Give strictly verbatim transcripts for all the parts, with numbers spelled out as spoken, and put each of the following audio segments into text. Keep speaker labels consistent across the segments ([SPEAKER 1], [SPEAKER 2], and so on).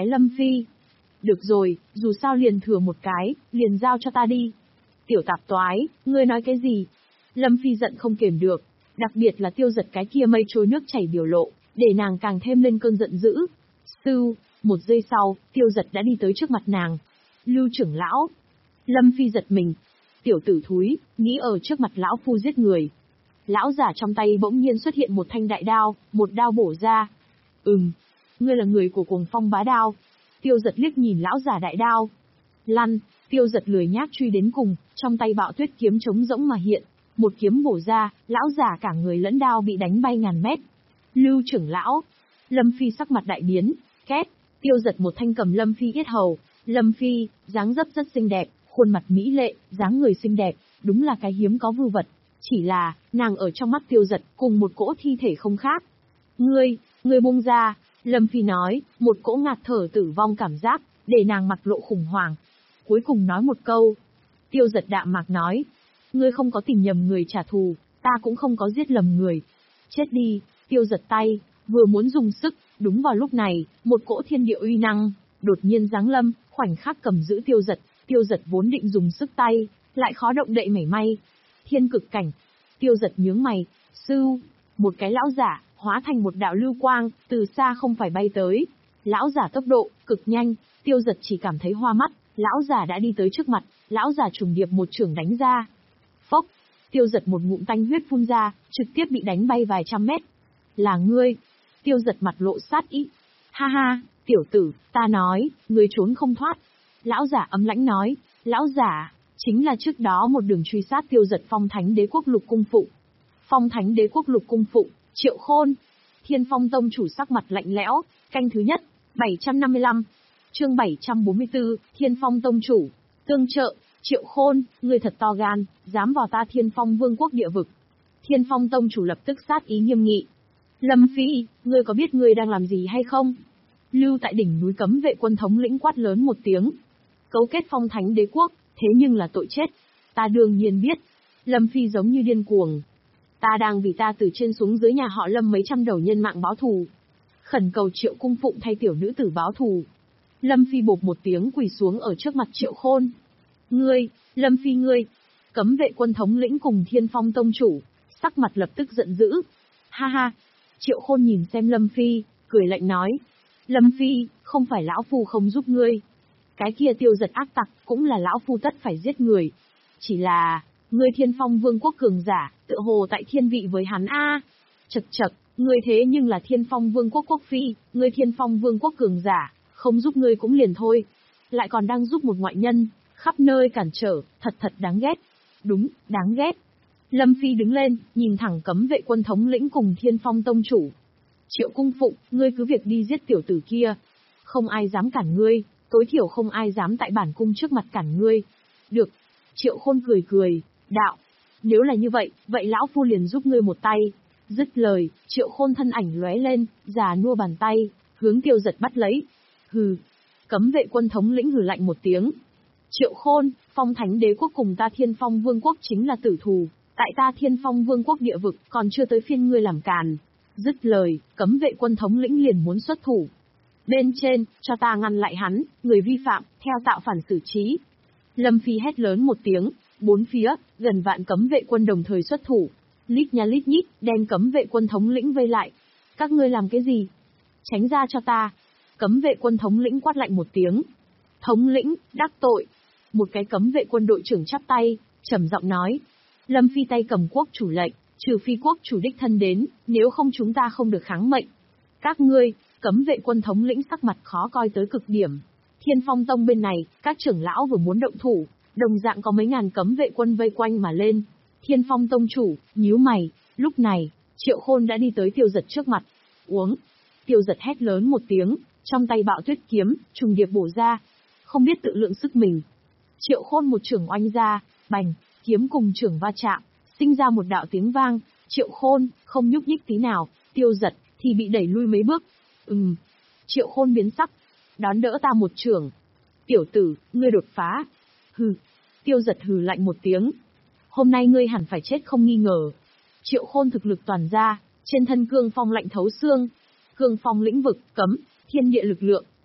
[SPEAKER 1] Cái Lâm Phi. Được rồi, dù sao liền thừa một cái, liền giao cho ta đi. Tiểu tạp toái, ngươi nói cái gì? Lâm Phi giận không kiềm được, đặc biệt là Tiêu Giật cái kia mây trôi nước chảy biểu lộ, để nàng càng thêm lên cơn giận dữ. Sưu, một giây sau, Tiêu Giật đã đi tới trước mặt nàng. Lưu trưởng lão. Lâm Phi giật mình. Tiểu tử thúi, nghĩ ở trước mặt lão phu giết người. Lão giả trong tay bỗng nhiên xuất hiện một thanh đại đao, một đao bổ ra. Ừm, ngươi là người của Cuồng Phong bá đao. Tiêu Giật liếc nhìn lão giả đại đao. Lăn, Tiêu Giật lười nhác truy đến cùng, trong tay Bạo Tuyết kiếm trống rỗng mà hiện, một kiếm bổ ra, lão giả cả người lẫn đao bị đánh bay ngàn mét. Lưu trưởng lão. Lâm Phi sắc mặt đại biến, két, Tiêu Giật một thanh cầm Lâm Phi yết hầu. Lâm Phi, dáng dấp rất xinh đẹp, khuôn mặt mỹ lệ, dáng người xinh đẹp, đúng là cái hiếm có vưu vật. Chỉ là, nàng ở trong mắt Tiêu Giật cùng một cỗ thi thể không khác. Ngươi, ngươi buông ra, Lâm Phi nói, một cỗ ngạt thở tử vong cảm giác, để nàng mặt lộ khủng hoảng. Cuối cùng nói một câu. Tiêu Giật đạm mạc nói, ngươi không có tìm nhầm người trả thù, ta cũng không có giết lầm người. Chết đi. Tiêu Giật tay, vừa muốn dùng sức, đúng vào lúc này, một cỗ thiên địa uy năng, đột nhiên giáng lâm, khoảnh khắc cầm giữ Tiêu Giật. Tiêu Giật vốn định dùng sức tay, lại khó động đậy mảy may. Thiên cực cảnh. Tiêu Giật nhướng mày, sưu, một cái lão giả, hóa thành một đạo lưu quang, từ xa không phải bay tới. Lão giả tốc độ, cực nhanh, Tiêu Giật chỉ cảm thấy hoa mắt, lão giả đã đi tới trước mặt, lão giả trùng điệp một chưởng đánh ra. Phốc, Tiêu Giật một ngụm tanh huyết phun ra, trực tiếp bị đánh bay vài trăm mét. Là ngươi. Tiêu Giật mặt lộ sát ý. Ha ha, tiểu tử, ta nói, ngươi trốn không thoát. Lão giả ấm lãnh nói, lão giả, chính là trước đó một đường truy sát Tiêu Giật Phong Thánh Đế Quốc Lục Cung Phụng. Phong Thánh Đế Quốc Lục Cung Phụng, Triệu Khôn. Thiên Phong Tông chủ sắc mặt lạnh lẽo, canh thứ nhất, bảy trăm năm mươi lăm. Chương bảy trăm bốn mươi tư, Thiên Phong Tông chủ, tương trợ, Triệu Khôn, ngươi thật to gan, dám vào ta Thiên Phong Vương quốc địa vực. Thiên Phong Tông chủ lập tức sát ý nghiêm nghị. Lâm Phi, ngươi có biết ngươi đang làm gì hay không? Lưu tại đỉnh núi cấm vệ quân thống lĩnh quát lớn một tiếng. Cấu kết Phong Thánh Đế Quốc, thế nhưng là tội chết. Ta đương nhiên biết. Lâm Phi giống như điên cuồng. Ta đang vì ta từ trên xuống dưới nhà họ Lâm mấy trăm đầu nhân mạng báo thù. Khẩn cầu Triệu Cung Phụng thay tiểu nữ tử báo thù. Lâm Phi bộp một tiếng quỳ xuống ở trước mặt Triệu Khôn. Ngươi, Lâm Phi ngươi. Cấm vệ quân thống lĩnh cùng Thiên Phong Tông chủ, sắc mặt lập tức giận dữ. Ha ha. Triệu Khôn nhìn xem Lâm Phi, cười lạnh nói. Lâm Phi, không phải lão phu không giúp ngươi. Cái kia Tiêu Giật ác tặc, cũng là lão phu tất phải giết người. Chỉ là, ngươi Thiên Phong Vương quốc cường giả, tựa hồ tại thiên vị với hắn a. Chật chật, ngươi thế nhưng là Thiên Phong Vương quốc quốc phi, ngươi Thiên Phong Vương quốc cường giả, không giúp ngươi cũng liền thôi. Lại còn đang giúp một ngoại nhân, khắp nơi cản trở, thật thật đáng ghét. Đúng, đáng ghét. Lâm Phi đứng lên, nhìn thẳng cấm vệ quân thống lĩnh cùng Thiên Phong Tông chủ. Triệu Cung Phụng, ngươi cứ việc đi giết tiểu tử kia. Không ai dám cản ngươi, tối thiểu không ai dám tại bản cung trước mặt cản ngươi. Được. Triệu Khôn cười cười, đạo. Nếu là như vậy, vậy lão phu liền giúp ngươi một tay. Dứt lời, Triệu Khôn thân ảnh lóe lên, già nua bàn tay, hướng Tiêu Giật bắt lấy. Hừ. Cấm vệ quân thống lĩnh hừ lạnh một tiếng. Triệu Khôn, Phong Thánh Đế Quốc cùng ta Thiên Phong Vương quốc chính là tử thù. Tại ta Thiên Phong Vương quốc địa vực, còn chưa tới phiên ngươi làm càn. Dứt lời, cấm vệ quân thống lĩnh liền muốn xuất thủ. Bên trên, cho ta ngăn lại hắn, người vi phạm, theo tạo phản xử trí. Lâm Phi hét lớn một tiếng, bốn phía, gần vạn cấm vệ quân đồng thời xuất thủ. Lít nha lít nhít, đem cấm vệ quân thống lĩnh vây lại. Các ngươi làm cái gì? Tránh ra cho ta. Cấm vệ quân thống lĩnh quát lạnh một tiếng. Thống lĩnh, đắc tội. Một cái cấm vệ quân đội trưởng chắp tay, trầm giọng nói. Lâm Phi tay cầm quốc chủ lệnh, trừ phi quốc chủ đích thân đến, nếu không chúng ta không được kháng mệnh. Các ngươi, cấm vệ quân thống lĩnh sắc mặt khó coi tới cực điểm. Thiên Phong Tông bên này, các trưởng lão vừa muốn động thủ, đồng dạng có mấy ngàn cấm vệ quân vây quanh mà lên. Thiên Phong Tông chủ, nhíu mày, lúc này, Triệu Khôn đã đi tới Tiêu Giật trước mặt. Uống. Tiêu Giật hét lớn một tiếng, trong tay Bạo Tuyết kiếm, trùng điệp bổ ra. Không biết tự lượng sức mình. Triệu Khôn một chưởng oanh ra, bành, kiếm cùng chưởng va chạm, sinh ra một đạo tiếng vang. Triệu Khôn, không nhúc nhích tí nào, Tiêu Giật, thì bị đẩy lui mấy bước. Ừm. Triệu Khôn biến sắc. Đón đỡ ta một chưởng. Tiểu tử, ngươi đột phá. Hừ. Tiêu Giật hừ lạnh một tiếng. Hôm nay ngươi hẳn phải chết không nghi ngờ. Triệu Khôn thực lực toàn ra, trên thân cương phong lạnh thấu xương. Cương phong lĩnh vực, cấm, thiên địa lực lượng,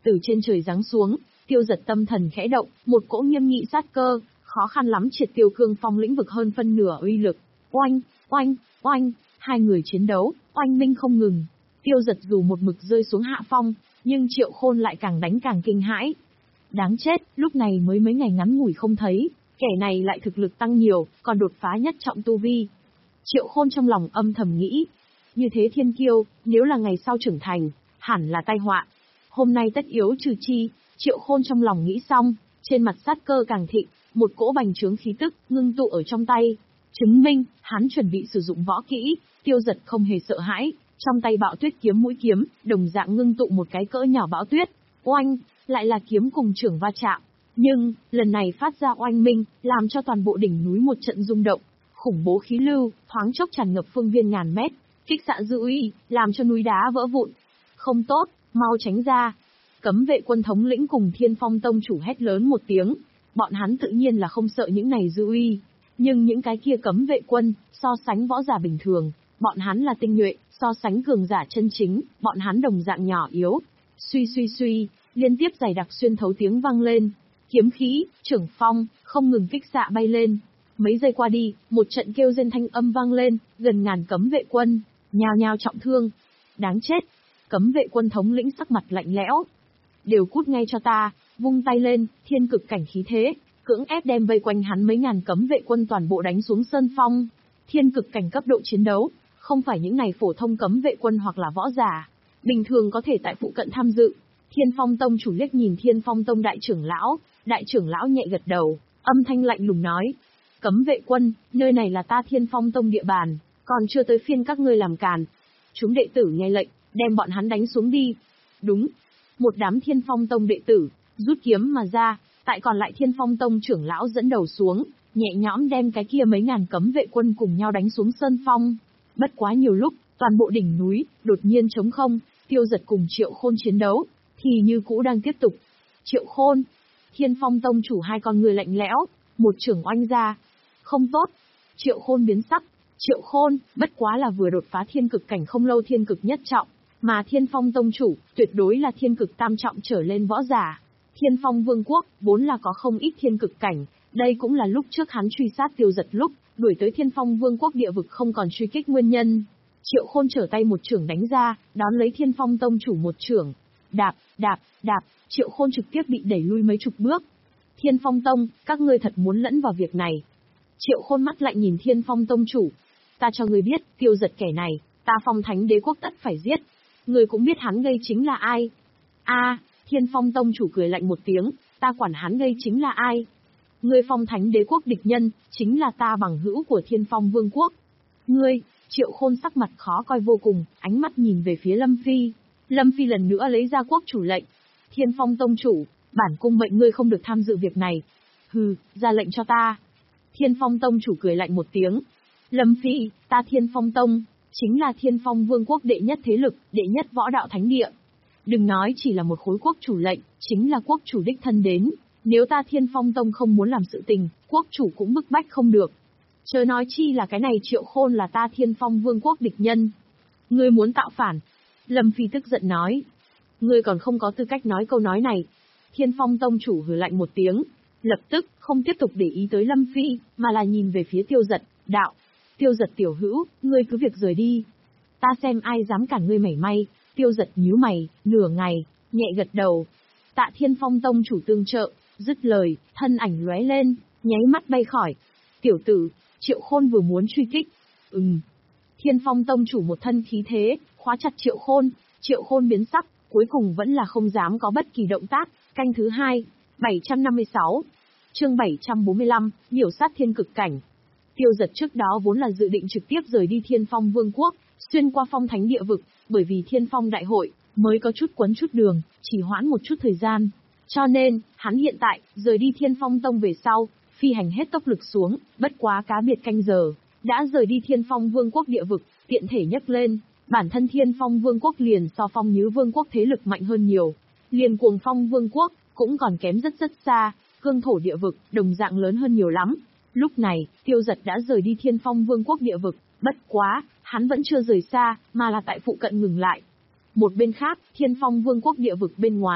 [SPEAKER 1] Từ trên trời giáng xuống, Tiêu Giật tâm thần khẽ động, một cỗ nghiêm nghị sát cơ, khó khăn lắm triệt tiêu Cương Phong lĩnh vực hơn phân nửa uy lực. Oanh, oanh, oanh, hai người chiến đấu, oanh minh không ngừng. Tiêu Giật dù một mực rơi xuống hạ phong, nhưng Triệu Khôn lại càng đánh càng kinh hãi. Đáng chết, lúc này mới mấy ngày ngắn ngủi không thấy, kẻ này lại thực lực tăng nhiều, còn đột phá nhất trọng tu vi. Triệu Khôn trong lòng âm thầm nghĩ, như thế thiên kiêu, nếu là ngày sau trưởng thành, hẳn là tai họa. Hôm nay tất yếu trừ chi, Triệu Khôn trong lòng nghĩ xong, trên mặt sát cơ càng thịnh, một cỗ bành trướng khí tức, ngưng tụ ở trong tay. Chứng minh, hắn chuẩn bị sử dụng võ kỹ, Tiêu Giật không hề sợ hãi, trong tay bão tuyết kiếm mũi kiếm, đồng dạng ngưng tụ một cái cỡ nhỏ bão tuyết. Oanh, lại là kiếm cùng trưởng va chạm. Nhưng, lần này phát ra oanh minh, làm cho toàn bộ đỉnh núi một trận rung động. Khủng bố khí lưu, thoáng chốc tràn ngập phương viên ngàn mét, kích xạ dư uy, làm cho núi đá vỡ vụn. Không tốt, mau tránh ra. Cấm vệ quân thống lĩnh cùng Thiên Phong tông chủ hét lớn một tiếng. Bọn hắn tự nhiên là không sợ những này dư uy. Nhưng những cái kia cấm vệ quân, so sánh võ giả bình thường, bọn hắn là tinh nhuệ, so sánh cường giả chân chính, bọn hắn đồng dạng nhỏ yếu. Suy suy suy, liên tiếp dày đặc xuyên thấu tiếng vang lên. Kiếm khí, trưởng phong, không ngừng kích xạ bay lên. Mấy giây qua đi, một trận kêu rên thanh âm vang lên, gần ngàn cấm vệ quân, nhao nhao trọng thương. Đáng chết! Cấm vệ quân thống lĩnh sắc mặt lạnh lẽo. Đều cút ngay cho ta, vung tay lên, thiên cực cảnh khí thế, cưỡng ép đem vây quanh hắn mấy ngàn cấm vệ quân toàn bộ đánh xuống sơn phong. Thiên cực cảnh cấp độ chiến đấu, không phải những này phổ thông cấm vệ quân hoặc là võ giả, bình thường có thể tại phụ cận tham dự. Thiên Phong tông chủ liếc nhìn Thiên Phong tông đại trưởng lão, đại trưởng lão nhẹ gật đầu, âm thanh lạnh lùng nói. Cấm vệ quân, nơi này là ta Thiên Phong tông địa bàn, còn chưa tới phiên các ngươi làm càn. Chúng đệ tử nghe lệnh, đem bọn hắn đánh xuống đi. Đúng. Một đám Thiên Phong tông đệ tử, rút kiếm mà ra, tại còn lại Thiên Phong tông trưởng lão dẫn đầu xuống, nhẹ nhõm đem cái kia mấy ngàn cấm vệ quân cùng nhau đánh xuống sơn phong. Bất quá nhiều lúc, toàn bộ đỉnh núi, đột nhiên trống không, Tiêu Giật cùng Triệu Khôn chiến đấu, thì như cũ đang tiếp tục. Triệu Khôn, Thiên Phong tông chủ hai con người lạnh lẽo, một trưởng oanh ra. Không tốt. Triệu Khôn biến sắc. Triệu Khôn, bất quá là vừa đột phá thiên cực cảnh không lâu thiên cực nhất trọng, mà Thiên Phong tông chủ, tuyệt đối là thiên cực tam trọng trở lên võ giả. Thiên Phong vương quốc, vốn là có không ít thiên cực cảnh, đây cũng là lúc trước hắn truy sát Tiêu Giật lúc, đuổi tới Thiên Phong vương quốc địa vực không còn truy kích nguyên nhân. Triệu Khôn trở tay một trưởng đánh ra, đón lấy Thiên Phong tông chủ một trưởng. Đạp, đạp, đạp, Triệu Khôn trực tiếp bị đẩy lui mấy chục bước. Thiên Phong tông, các ngươi thật muốn lẫn vào việc này. Triệu Khôn mắt lạnh nhìn Thiên Phong tông chủ. Ta cho ngươi biết, Tiêu Giật kẻ này, ta Phong Thánh Đế quốc tất phải giết. Ngươi cũng biết hắn gây chính là ai. A, à, Thiên Phong tông chủ cười lạnh một tiếng, ta quản hắn gây chính là ai. Ngươi Phong Thánh Đế quốc địch nhân, chính là ta bằng hữu của Thiên Phong vương quốc. Ngươi, Triệu Khôn sắc mặt khó coi vô cùng, ánh mắt nhìn về phía Lâm Phi. Lâm Phi lần nữa lấy ra quốc chủ lệnh. Thiên Phong tông chủ, bản cung mệnh ngươi không được tham dự việc này. Hừ, ra lệnh cho ta. Thiên Phong tông chủ cười lạnh một tiếng. Lâm Phi, ta Thiên Phong tông, chính là Thiên Phong vương quốc đệ nhất thế lực, đệ nhất võ đạo thánh địa. Đừng nói chỉ là một khối quốc chủ lệnh, chính là quốc chủ đích thân đến. Nếu ta Thiên Phong tông không muốn làm sự tình, quốc chủ cũng bức bách không được. Chớ nói chi là cái này Triệu Khôn là ta Thiên Phong vương quốc địch nhân. Ngươi muốn tạo phản. Lâm Phi tức giận nói. Ngươi còn không có tư cách nói câu nói này. Thiên Phong tông chủ hừ lạnh một tiếng. Lập tức, không tiếp tục để ý tới Lâm Phi, mà là nhìn về phía Tiêu Giật, đạo. Tiêu Giật tiểu hữu, ngươi cứ việc rời đi. Ta xem ai dám cản ngươi mảy may. Tiêu Giật nhíu mày, nửa ngày, nhẹ gật đầu. Tạ Thiên Phong tông chủ tương trợ, dứt lời, thân ảnh lóe lên, nháy mắt bay khỏi. Tiểu tử, Triệu Khôn vừa muốn truy kích. Ừm. Thiên Phong tông chủ một thân khí thế, khóa chặt Triệu Khôn, Triệu Khôn biến sắc, cuối cùng vẫn là không dám có bất kỳ động tác. Canh thứ hai, bảy trăm năm mươi sáu. Chương bảy trăm bốn mươi lăm, miểu sát thiên cực cảnh. Tiêu Giật trước đó vốn là dự định trực tiếp rời đi Thiên Phong vương quốc, xuyên qua Phong Thánh địa vực, bởi vì Thiên Phong đại hội mới có chút quấn chút đường, chỉ hoãn một chút thời gian. Cho nên, hắn hiện tại, rời đi Thiên Phong tông về sau, phi hành hết tốc lực xuống, bất quá cá biệt canh giờ, đã rời đi Thiên Phong vương quốc địa vực, tiện thể nhấc lên, bản thân Thiên Phong vương quốc liền so Phong Nhứ vương quốc thế lực mạnh hơn nhiều. Liền Cuồng Phong vương quốc, cũng còn kém rất rất xa, cương thổ địa vực, đồng dạng lớn hơn nhiều lắm. Lúc này, Tiêu Giật đã rời đi Thiên Phong vương quốc địa vực, bất quá, hắn vẫn chưa rời xa, mà là tại phụ cận ngừng lại. Một bên khác, Thiên Phong vương quốc địa vực bên ngoài,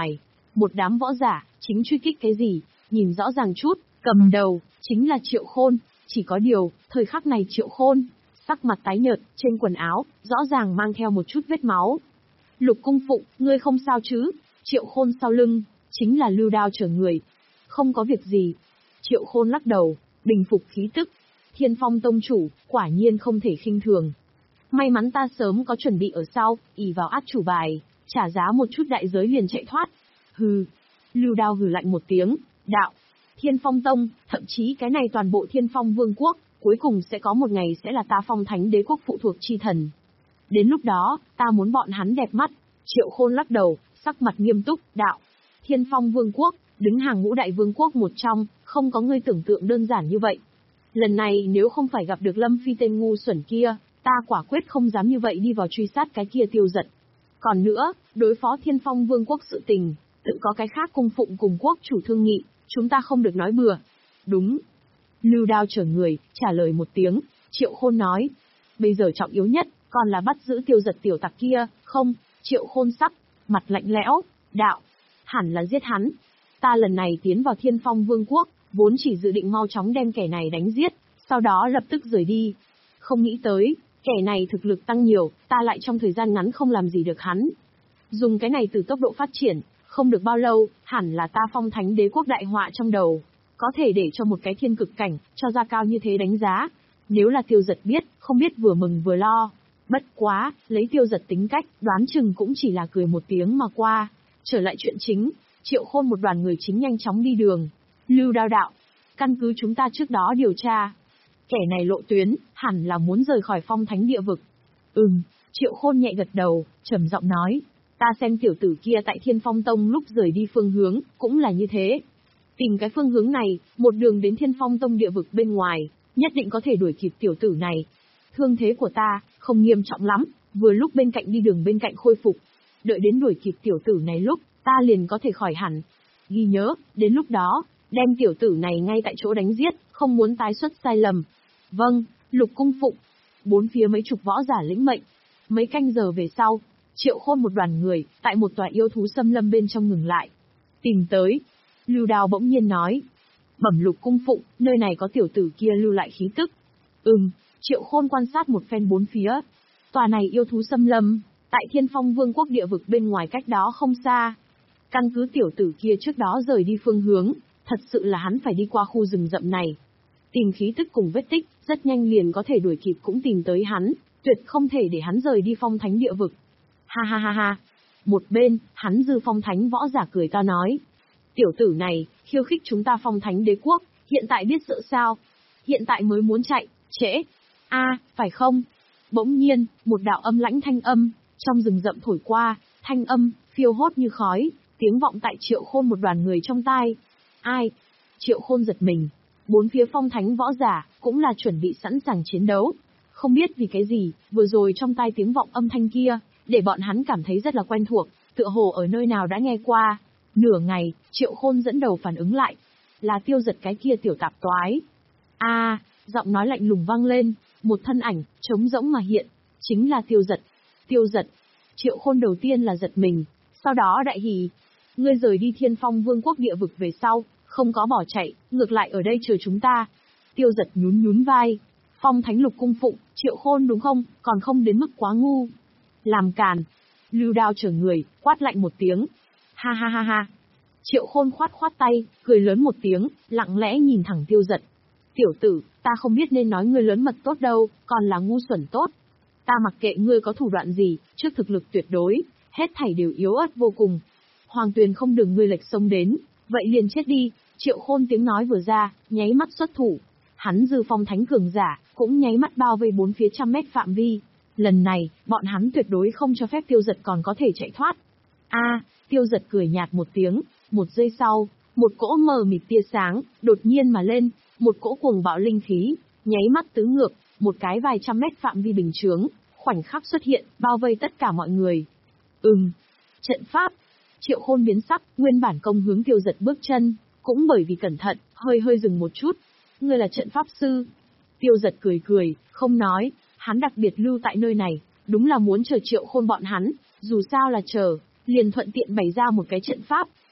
[SPEAKER 1] Một đám võ giả, chính truy kích cái gì, nhìn rõ ràng chút, cầm đầu, chính là Triệu Khôn, chỉ có điều, thời khắc này Triệu Khôn, sắc mặt tái nhợt, trên quần áo, rõ ràng mang theo một chút vết máu. Lục Cung Phụng, ngươi không sao chứ? Triệu Khôn sau lưng, chính là Lưu Đao chở người. Không có việc gì. Triệu Khôn lắc đầu, bình phục khí tức. Thiên Phong tông chủ, quả nhiên không thể khinh thường. May mắn ta sớm có chuẩn bị ở sau, ỷ vào át chủ bài, trả giá một chút đại giới liền chạy thoát. Hừ. Lưu Đao hừ lạnh một tiếng, đạo. Thiên Phong tông, thậm chí cái này toàn bộ Thiên Phong vương quốc, cuối cùng sẽ có một ngày sẽ là ta Phong Thánh Đế quốc phụ thuộc chi thần. Đến lúc đó, ta muốn bọn hắn đẹp mắt. Triệu Khôn lắc đầu, sắc mặt nghiêm túc, đạo. Thiên Phong vương quốc, đứng hàng ngũ đại vương quốc một trong, không có ngươi tưởng tượng đơn giản như vậy. Lần này nếu không phải gặp được Lâm Phi tên ngu xuẩn kia, ta quả quyết không dám như vậy đi vào truy sát cái kia Tiêu Dật. Còn nữa, đối phó Thiên Phong vương quốc sự tình, tự có cái khác cung phụng cùng quốc chủ thương nghị, chúng ta không được nói bừa. Đúng. Lưu Đao chở người, trả lời một tiếng, Triệu Khôn nói. Bây giờ trọng yếu nhất, còn là bắt giữ Tiêu Dật tiểu tặc kia, không? Triệu Khôn sắc, mặt lạnh lẽo, đạo. Hẳn là giết hắn. Ta lần này tiến vào Thiên Phong vương quốc, vốn chỉ dự định mau chóng đem kẻ này đánh giết, sau đó lập tức rời đi. Không nghĩ tới, kẻ này thực lực tăng nhiều, ta lại trong thời gian ngắn không làm gì được hắn. Dùng cái này từ tốc độ phát triển, không được bao lâu, hẳn là ta Phong Thánh Đế quốc đại họa trong đầu. Có thể để cho một cái thiên cực cảnh, cho ra cao như thế đánh giá. Nếu là Tiêu Dật biết, không biết vừa mừng vừa lo. Bất quá, lấy Tiêu Dật tính cách, đoán chừng cũng chỉ là cười một tiếng mà qua. Trở lại chuyện chính, Triệu Khôn một đoàn người chính nhanh chóng đi đường. Lưu Đao đạo, căn cứ chúng ta trước đó điều tra. Kẻ này lộ tuyến, hẳn là muốn rời khỏi Phong Thánh địa vực. Ừm, Triệu Khôn nhẹ gật đầu, trầm giọng nói. Ta xem tiểu tử kia tại Thiên Phong Tông lúc rời đi phương hướng, cũng là như thế. Tìm cái phương hướng này, một đường đến Thiên Phong Tông địa vực bên ngoài, nhất định có thể đuổi kịp tiểu tử này. Thương thế của ta, không nghiêm trọng lắm, vừa lúc bên cạnh đi đường bên cạnh khôi phục. Đợi đến đuổi kịp tiểu tử này lúc, ta liền có thể khỏi hẳn. Ghi nhớ, đến lúc đó, đem tiểu tử này ngay tại chỗ đánh giết, không muốn tái xuất sai lầm. Vâng, Lục Cung Phụng. Bốn phía mấy chục võ giả lĩnh mệnh. Mấy canh giờ về sau, Triệu Khôn một đoàn người, tại một tòa yêu thú xâm lâm bên trong ngừng lại. Tìm tới. Lưu Đao bỗng nhiên nói. Bẩm Lục Cung Phụng, nơi này có tiểu tử kia lưu lại khí tức. Ừm, Triệu Khôn quan sát một phen bốn phía. Tòa này yêu thú xâm lâm, tại Thiên Phong Vương quốc địa vực bên ngoài cách đó không xa. Căn cứ tiểu tử kia trước đó rời đi phương hướng, thật sự là hắn phải đi qua khu rừng rậm này. Tìm khí tức cùng vết tích, rất nhanh liền có thể đuổi kịp cũng tìm tới hắn, tuyệt không thể để hắn rời đi Phong Thánh địa vực. Ha ha ha ha. Một bên, hắn Dư Phong Thánh võ giả cười to nói. Tiểu tử này, khiêu khích chúng ta Phong Thánh đế quốc, hiện tại biết sợ sao? Hiện tại mới muốn chạy, trễ. A, phải không? Bỗng nhiên, một đạo âm lãnh thanh âm, trong rừng rậm thổi qua, thanh âm, phiêu hốt như khói, tiếng vọng tại Triệu Khôn một đoàn người trong tai. Ai? Triệu Khôn giật mình. Bốn phía Phong Thánh võ giả, cũng là chuẩn bị sẵn sàng chiến đấu. Không biết vì cái gì, vừa rồi trong tai tiếng vọng âm thanh kia, để bọn hắn cảm thấy rất là quen thuộc, tựa hồ ở nơi nào đã nghe qua. Nửa ngày, Triệu Khôn dẫn đầu phản ứng lại. Là Tiêu Dật cái kia tiểu tạp toái. A, à, giọng nói lạnh lùng vang lên, một thân ảnh, trống rỗng mà hiện. Chính là Tiêu Dật. Tiêu Dật. Triệu Khôn đầu tiên là giật mình, sau đó đại hỉ. Ngươi rời đi Thiên Phong Vương quốc địa vực về sau, không có bỏ chạy, ngược lại ở đây chờ chúng ta. Tiêu Dật nhún nhún vai. Phong Thánh Lục Cung Phụng, Triệu Khôn đúng không, còn không đến mức quá ngu. Làm càn. Lưu Đao chở người, quát lạnh một tiếng. Ha ha ha ha. Triệu Khôn khoát khoát tay, cười lớn một tiếng, lặng lẽ nhìn thẳng Tiêu Dật. Tiểu tử, ta không biết nên nói ngươi lớn mật tốt đâu, còn là ngu xuẩn tốt. Ta mặc kệ ngươi có thủ đoạn gì, trước thực lực tuyệt đối, hết thảy đều yếu ớt vô cùng. Hoàng Tuyền không đừng ngươi lệch sông đến, vậy liền chết đi. Triệu Khôn tiếng nói vừa ra, nháy mắt xuất thủ. Hắn Dư Phong Thánh cường giả, cũng nháy mắt bao vây bốn phía trăm mét phạm vi. Lần này, bọn hắn tuyệt đối không cho phép Tiêu Dật còn có thể chạy thoát. A, à, Tiêu Dật cười nhạt một tiếng, một giây sau, một cỗ mờ mịt tia sáng, đột nhiên mà lên, một cỗ cuồng bạo linh khí, nháy mắt tứ ngược, một cái vài trăm mét phạm vi bình chướng, khoảnh khắc xuất hiện, bao vây tất cả mọi người. Ừm, trận pháp. Triệu Khôn biến sắc, nguyên bản công hướng Tiêu Dật bước chân, cũng bởi vì cẩn thận, hơi hơi dừng một chút. Ngươi là trận pháp sư. Tiêu Dật cười cười, không nói, hắn đặc biệt lưu tại nơi này, đúng là muốn chờ Triệu Khôn bọn hắn, dù sao là chờ, liền thuận tiện bày ra một cái trận pháp,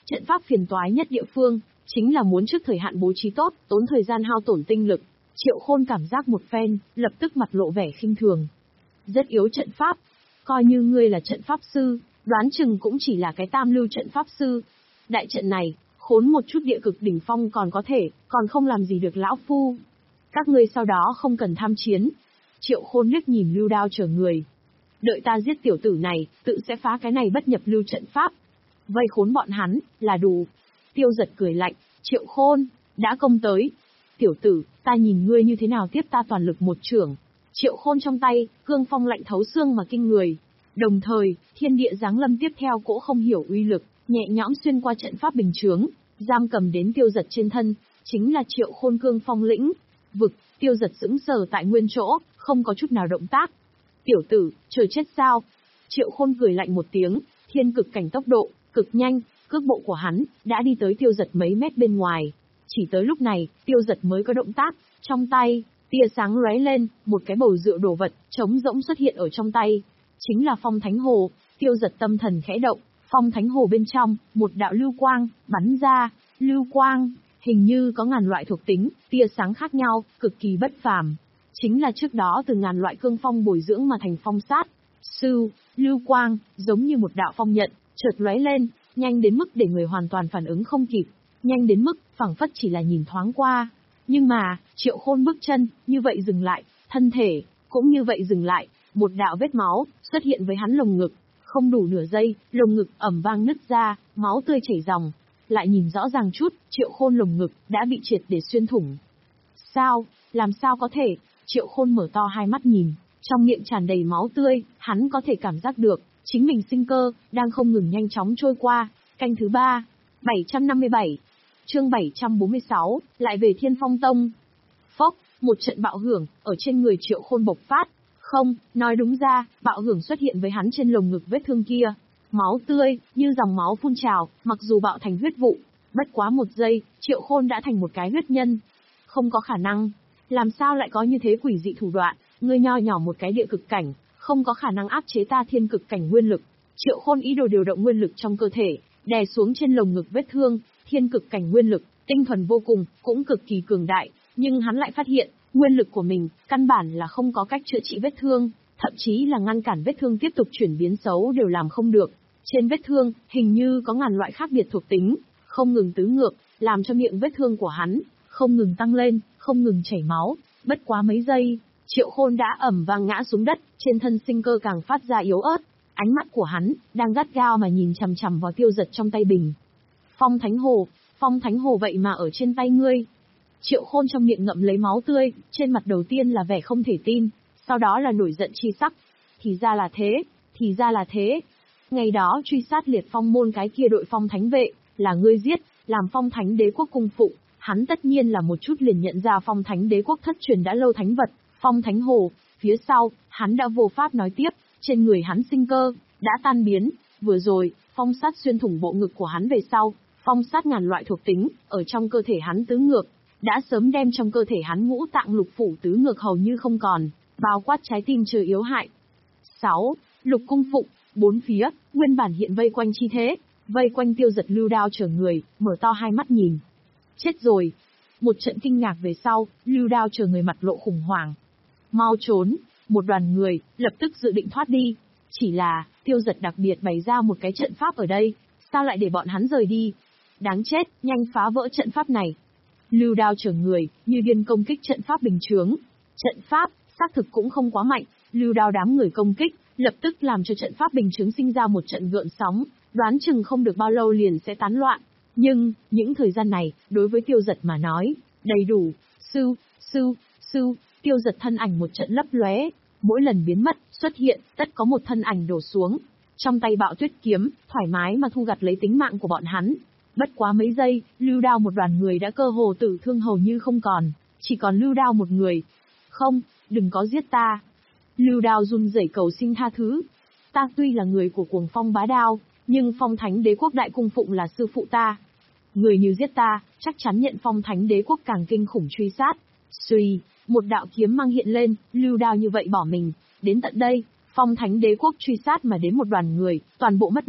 [SPEAKER 1] Trận pháp phiền toái nhất địa phương, chính là muốn trước thời hạn bố trí tốt, tốn thời gian hao tổn tinh lực. Triệu Khôn cảm giác một phen, lập tức mặt lộ vẻ khinh thường. Rất yếu trận pháp. Coi như ngươi là trận pháp sư, đoán chừng cũng chỉ là cái tam lưu trận pháp sư. Đại trận này, khốn một chút địa cực đỉnh phong còn có thể, còn không làm gì được lão phu. Các ngươi sau đó không cần tham chiến. Triệu Khôn liếc nhìn Lưu Đao chờ người. Đợi ta giết tiểu tử này, tự sẽ phá cái này bất nhập lưu trận pháp. Vây khốn bọn hắn, là đủ. Tiêu Giật cười lạnh, Triệu Khôn, đã công tới. Tiểu tử, ta nhìn ngươi như thế nào tiếp ta toàn lực một chưởng. Triệu Khôn trong tay, cương phong lạnh thấu xương mà kinh người. Đồng thời, thiên địa giáng lâm tiếp theo cỗ không hiểu uy lực, nhẹ nhõm xuyên qua trận pháp bình chướng, giam cầm đến Tiêu Giật trên thân, chính là Triệu Khôn cương phong lĩnh. Vực, Tiêu Giật sững sờ tại nguyên chỗ, không có chút nào động tác. Tiểu tử, chờ chết sao? Triệu Khôn cười lạnh một tiếng, thiên cực cảnh tốc độ, cực nhanh, cước bộ của hắn, đã đi tới Tiêu Giật mấy mét bên ngoài. Chỉ tới lúc này, Tiêu Giật mới có động tác, trong tay, tia sáng lóe lên, một cái bầu rượu đồ vật, trống rỗng xuất hiện ở trong tay. Chính là Phong Thánh Hồ. Tiêu Giật tâm thần khẽ động, Phong Thánh Hồ bên trong, một đạo lưu quang, bắn ra, lưu quang, hình như có ngàn loại thuộc tính, tia sáng khác nhau, cực kỳ bất phàm. Chính là trước đó từ ngàn loại cương phong bồi dưỡng mà thành phong sát. Sư, lưu quang, giống như một đạo phong nhận, chợt lóe lên, nhanh đến mức để người hoàn toàn phản ứng không kịp, nhanh đến mức, phảng phất chỉ là nhìn thoáng qua. Nhưng mà, Triệu Khôn bước chân, như vậy dừng lại, thân thể, cũng như vậy dừng lại, một đạo vết máu, xuất hiện với hắn lồng ngực. Không đủ nửa giây, lồng ngực ẩm vang nứt ra, máu tươi chảy ròng. Lại nhìn rõ ràng chút, Triệu Khôn lồng ngực, đã bị triệt để xuyên thủng. Sao, làm sao có thể? Triệu Khôn mở to hai mắt nhìn, trong miệng tràn đầy máu tươi, hắn có thể cảm giác được, chính mình sinh cơ, đang không ngừng nhanh chóng trôi qua. Canh thứ ba, bảy trăm năm mươi bảy, chương bảy trăm bốn mươi sáu, lại về Thiên Phong Tông. Phốc, một trận bạo hưởng, ở trên người Triệu Khôn bộc phát. Không, nói đúng ra, bạo hưởng xuất hiện với hắn trên lồng ngực vết thương kia. Máu tươi, như dòng máu phun trào, mặc dù bạo thành huyết vụ. Bất quá một giây, Triệu Khôn đã thành một cái huyết nhân. Không có khả năng. Làm sao lại có như thế quỷ dị thủ đoạn, ngươi nho nhỏ một cái địa cực cảnh, không có khả năng áp chế ta thiên cực cảnh nguyên lực. Triệu Khôn ý đồ điều động nguyên lực trong cơ thể, đè xuống trên lồng ngực vết thương, thiên cực cảnh nguyên lực, tinh thuần vô cùng, cũng cực kỳ cường đại, nhưng hắn lại phát hiện, nguyên lực của mình, căn bản là không có cách chữa trị vết thương, thậm chí là ngăn cản vết thương tiếp tục chuyển biến xấu đều làm không được. Trên vết thương, hình như có ngàn loại khác biệt thuộc tính, không ngừng tứ ngược, làm cho miệng vết thương của hắn không ngừng tăng lên, không ngừng chảy máu. Bất quá mấy giây, Triệu Khôn đã ẩm vang ngã xuống đất, trên thân sinh cơ càng phát ra yếu ớt. Ánh mắt của hắn đang gắt gao mà nhìn chằm chằm vào Tiêu Giật trong tay bình. Phong Thánh Hồ, Phong Thánh Hồ vậy mà ở trên tay ngươi. Triệu Khôn trong miệng ngậm lấy máu tươi, trên mặt đầu tiên là vẻ không thể tin, sau đó là nổi giận chi sắc. Thì ra là thế, thì ra là thế. Ngày đó truy sát liệt phong môn cái kia đội phong thánh vệ, là ngươi giết, làm phong thánh đế quốc cung phụ. Hắn tất nhiên là một chút liền nhận ra phong thánh đế quốc thất truyền đã lâu thánh vật, Phong Thánh Hồ. Phía sau, hắn đã vô pháp nói tiếp, trên người hắn sinh cơ đã tan biến. Vừa rồi, phong sát xuyên thủng bộ ngực của hắn về sau, phong sát ngàn loại thuộc tính, ở trong cơ thể hắn tứ ngược, đã sớm đem trong cơ thể hắn ngũ tạng lục phủ tứ ngược hầu như không còn, bao quát trái tim trừ yếu hại. sáu. Lục cung phụng, bốn phía, nguyên bản hiện vây quanh chi thế, vây quanh Tiêu Giật Lưu Đao chờ người, mở to hai mắt nhìn. Chết rồi. Một trận kinh ngạc về sau, Lưu Đao chờ người mặt lộ khủng hoảng. Mau trốn, một đoàn người, lập tức dự định thoát đi. Chỉ là, Tiêu Giật đặc biệt bày ra một cái trận pháp ở đây, sao lại để bọn hắn rời đi? Đáng chết, nhanh phá vỡ trận pháp này. Lưu Đao chờ người, như điên công kích trận pháp bình chướng. Trận pháp, xác thực cũng không quá mạnh, Lưu Đao đám người công kích, lập tức làm cho trận pháp bình chướng sinh ra một trận gợn sóng, đoán chừng không được bao lâu liền sẽ tán loạn. Nhưng, những thời gian này, đối với Tiêu Giật mà nói, đầy đủ. Sư, sư, sư, Tiêu Giật thân ảnh một trận lấp lóe, mỗi lần biến mất, xuất hiện, tất có một thân ảnh đổ xuống. Trong tay Bạo Tuyết kiếm, thoải mái mà thu gặt lấy tính mạng của bọn hắn. Bất quá mấy giây, Lưu Đao một đoàn người đã cơ hồ tử thương hầu như không còn, chỉ còn Lưu Đao một người. Không, đừng có giết ta. Lưu Đao run rẩy cầu xin tha thứ. Ta tuy là người của Cuồng Phong Bá Đao, nhưng Phong Thánh Đế quốc đại cung phụng là sư phụ ta. Người như giết ta, chắc chắn nhận Phong Thánh Đế quốc càng kinh khủng truy sát. Xuy, một đạo kiếm mang hiện lên, Lưu Đao như vậy bỏ mình. Đến tận đây, Phong Thánh Đế quốc truy sát mà đến một đoàn người, toàn bộ mất mạng.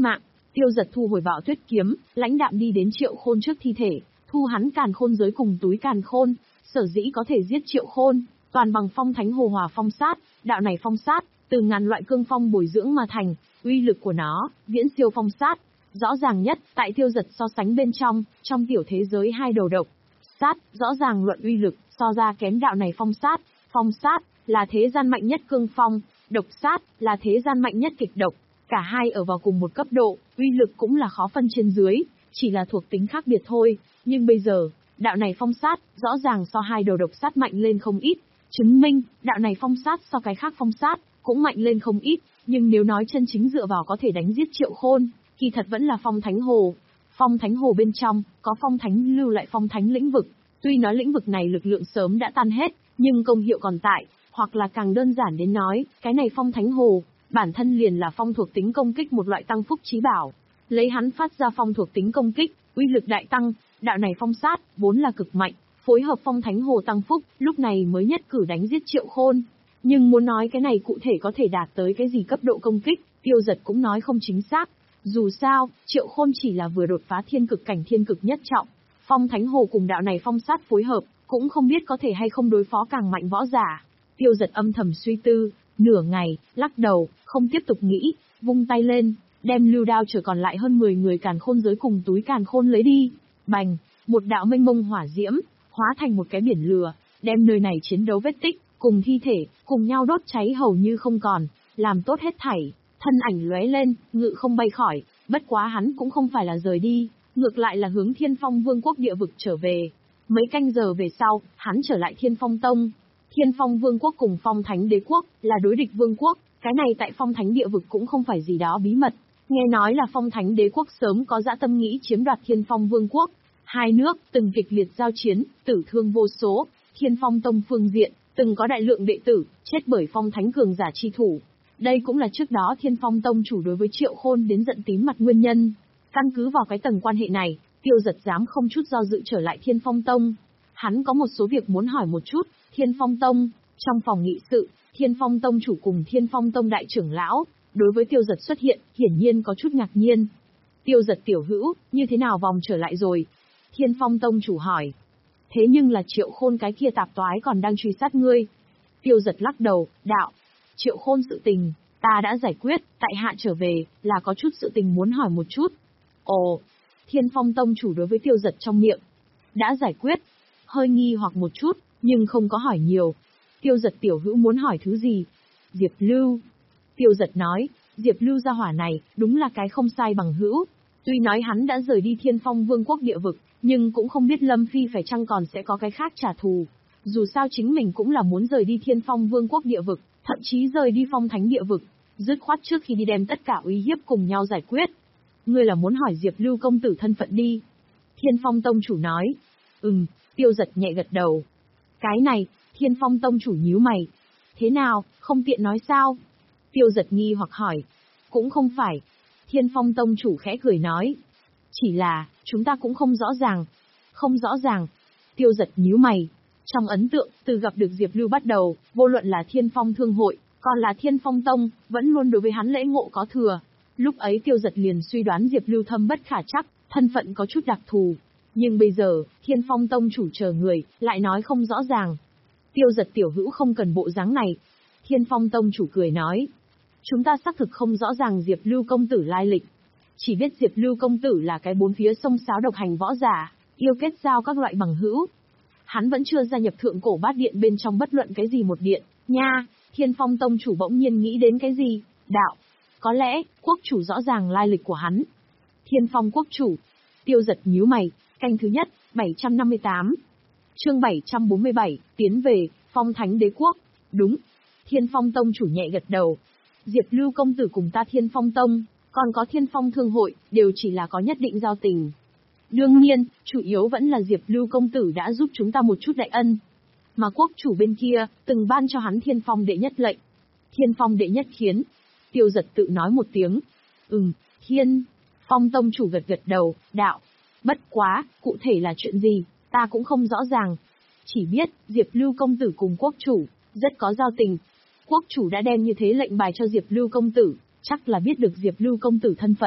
[SPEAKER 1] Tiêu Dật thu hồi Bạo Tuyết kiếm, lãnh đạm đi đến Triệu Khôn trước thi thể, thu hắn càn khôn giới cùng túi càn khôn, sở dĩ có thể giết Triệu Khôn, toàn bằng phong thánh hồ hòa phong sát, đạo này phong sát, từ ngàn loại cương phong bồi dưỡng mà thành, uy lực của nó, viễn siêu phong sát. Rõ ràng nhất, tại Tiêu Dật so sánh bên trong, trong tiểu thế giới hai đầu độc. Sát, rõ ràng luận uy lực, so ra kém đạo này phong sát. Phong sát, là thế gian mạnh nhất cương phong, độc sát, là thế gian mạnh nhất kịch độc. Cả hai ở vào cùng một cấp độ, uy lực cũng là khó phân trên dưới, chỉ là thuộc tính khác biệt thôi. Nhưng bây giờ, đạo này phong sát, rõ ràng so hai đầu độc sát mạnh lên không ít. Chứng minh, đạo này phong sát so cái khác phong sát, cũng mạnh lên không ít. Nhưng nếu nói chân chính dựa vào có thể đánh giết Triệu Khôn, kỳ thật vẫn là phong thánh hồ. Phong thánh hồ bên trong, có phong thánh lưu lại phong thánh lĩnh vực. Tuy nói lĩnh vực này lực lượng sớm đã tan hết, nhưng công hiệu còn tại, hoặc là càng đơn giản đến nói, cái này phong thánh hồ, bản thân liền là phong thuộc tính công kích một loại tăng phúc chí bảo. Lấy hắn phát ra phong thuộc tính công kích, uy lực đại tăng, đạo này phong sát, vốn là cực mạnh, phối hợp phong thánh hồ tăng phúc, lúc này mới nhất cử đánh giết Triệu Khôn. Nhưng muốn nói cái này cụ thể có thể đạt tới cái gì cấp độ công kích, Tiêu Dật cũng nói không chính xác. Dù sao, Triệu Khôn chỉ là vừa đột phá thiên cực cảnh thiên cực nhất trọng. Phong thánh hồ cùng đạo này phong sát phối hợp, cũng không biết có thể hay không đối phó càng mạnh võ giả. Tiêu Dật âm thầm suy tư, nửa ngày, lắc đầu, không tiếp tục nghĩ, vung tay lên, đem lưu đao chở còn lại hơn mười người càn khôn giới cùng túi càn khôn lấy đi. Bành, một đạo mênh mông hỏa diễm, hóa thành một cái biển lửa, đem nơi này chiến đấu vết tích, cùng thi thể, cùng nhau đốt cháy hầu như không còn, làm tốt hết thảy. Thân ảnh lóe lên, ngự không bay khỏi, bất quá hắn cũng không phải là rời đi, ngược lại là hướng Thiên Phong Vương quốc địa vực trở về. Mấy canh giờ về sau, hắn trở lại Thiên Phong Tông. Thiên Phong Vương quốc cùng Phong Thánh Đế quốc là đối địch vương quốc, cái này tại Phong Thánh địa vực cũng không phải gì đó bí mật. Nghe nói là Phong Thánh Đế quốc sớm có dã tâm nghĩ chiếm đoạt Thiên Phong Vương quốc. Hai nước từng kịch liệt giao chiến, tử thương vô số. Thiên Phong Tông phương diện từng có đại lượng đệ tử chết bởi Phong Thánh cường giả chi thủ. Đây cũng là trước đó Thiên Phong Tông chủ đối với Triệu Khôn đến giận tím mặt nguyên nhân. Căn cứ vào cái tầng quan hệ này, Tiêu Dật dám không chút do dự trở lại Thiên Phong Tông. Hắn có một số việc muốn hỏi một chút. Thiên Phong Tông, trong phòng nghị sự, Thiên Phong Tông chủ cùng Thiên Phong Tông đại trưởng lão, đối với Tiêu Dật xuất hiện, hiển nhiên có chút ngạc nhiên. Tiêu Dật tiểu hữu, như thế nào vòng trở lại rồi? Thiên Phong Tông chủ hỏi. Thế nhưng là Triệu Khôn cái kia tạp toái còn đang truy sát ngươi. Tiêu Dật lắc đầu, đạo. Triệu Khôn sự tình, ta đã giải quyết, tại hạ trở về, là có chút sự tình muốn hỏi một chút. Ồ, Thiên Phong Tông chủ đối với Tiêu Dật trong miệng. Đã giải quyết, hơi nghi hoặc một chút, nhưng không có hỏi nhiều. Tiêu Dật tiểu hữu muốn hỏi thứ gì? Diệp Lưu. Tiêu Dật nói, Diệp Lưu gia hỏa này, đúng là cái không sai bằng hữu. Tuy nói hắn đã rời đi Thiên Phong Vương quốc địa vực, nhưng cũng không biết Lâm Phi phải chăng còn sẽ có cái khác trả thù. Dù sao chính mình cũng là muốn rời đi Thiên Phong Vương quốc địa vực, thậm chí rời đi Phong Thánh địa vực, dứt khoát trước khi đi đem tất cả uy hiếp cùng nhau giải quyết. Ngươi là muốn hỏi Diệp Lưu công tử thân phận đi. Thiên Phong Tông chủ nói. Ừm, Tiêu Dật nhẹ gật đầu. Cái này, Thiên Phong Tông chủ nhíu mày. Thế nào, không tiện nói sao? Tiêu Dật nghi hoặc hỏi. Cũng không phải. Thiên Phong Tông chủ khẽ cười nói. Chỉ là, chúng ta cũng không rõ ràng. Không rõ ràng. Tiêu Dật nhíu mày. Trong ấn tượng, từ gặp được Diệp Lưu bắt đầu, vô luận là Thiên Phong Thương hội, còn là Thiên Phong Tông, vẫn luôn đối với hắn lễ ngộ có thừa. Lúc ấy Tiêu Dật liền suy đoán Diệp Lưu thâm bất khả trắc, thân phận có chút đặc thù. Nhưng bây giờ, Thiên Phong Tông chủ chờ người, lại nói không rõ ràng. Tiêu Dật tiểu hữu không cần bộ dáng này. Thiên Phong Tông chủ cười nói. Chúng ta xác thực không rõ ràng Diệp Lưu công tử lai lịch. Chỉ biết Diệp Lưu công tử là cái bốn phía sông sáo độc hành võ giả, yêu kết giao các loại bằng hữu. Hắn vẫn chưa gia nhập thượng cổ bát điện bên trong bất luận cái gì một điện, nha. Thiên Phong Tông chủ bỗng nhiên nghĩ đến cái gì? Đạo. Có lẽ, quốc chủ rõ ràng lai lịch của hắn. Thiên Phong quốc chủ. Tiêu Dật nhíu mày, canh thứ nhất, bảy trăm năm mươi tám. Chương bảy trăm bốn mươi bảy, tiến về, Phong Thánh Đế quốc. Đúng. Thiên Phong Tông chủ nhẹ gật đầu. Diệp Lưu công tử cùng ta Thiên Phong Tông, còn có Thiên Phong Thương hội, đều chỉ là có nhất định giao tình. Đương nhiên, chủ yếu vẫn là Diệp Lưu công tử đã giúp chúng ta một chút đại ân. Mà quốc chủ bên kia, từng ban cho hắn Thiên Phong đệ nhất lệnh. Thiên Phong đệ nhất khiến. Tiêu Dật tự nói một tiếng. Ừm, Thiên Phong Tông chủ gật gật đầu, đạo. Bất quá, cụ thể là chuyện gì, ta cũng không rõ ràng. Chỉ biết, Diệp Lưu công tử cùng quốc chủ, rất có giao tình. Quốc chủ đã đem như thế lệnh bài cho Diệp Lưu công tử, chắc là biết được Diệp Lưu công tử thân phận.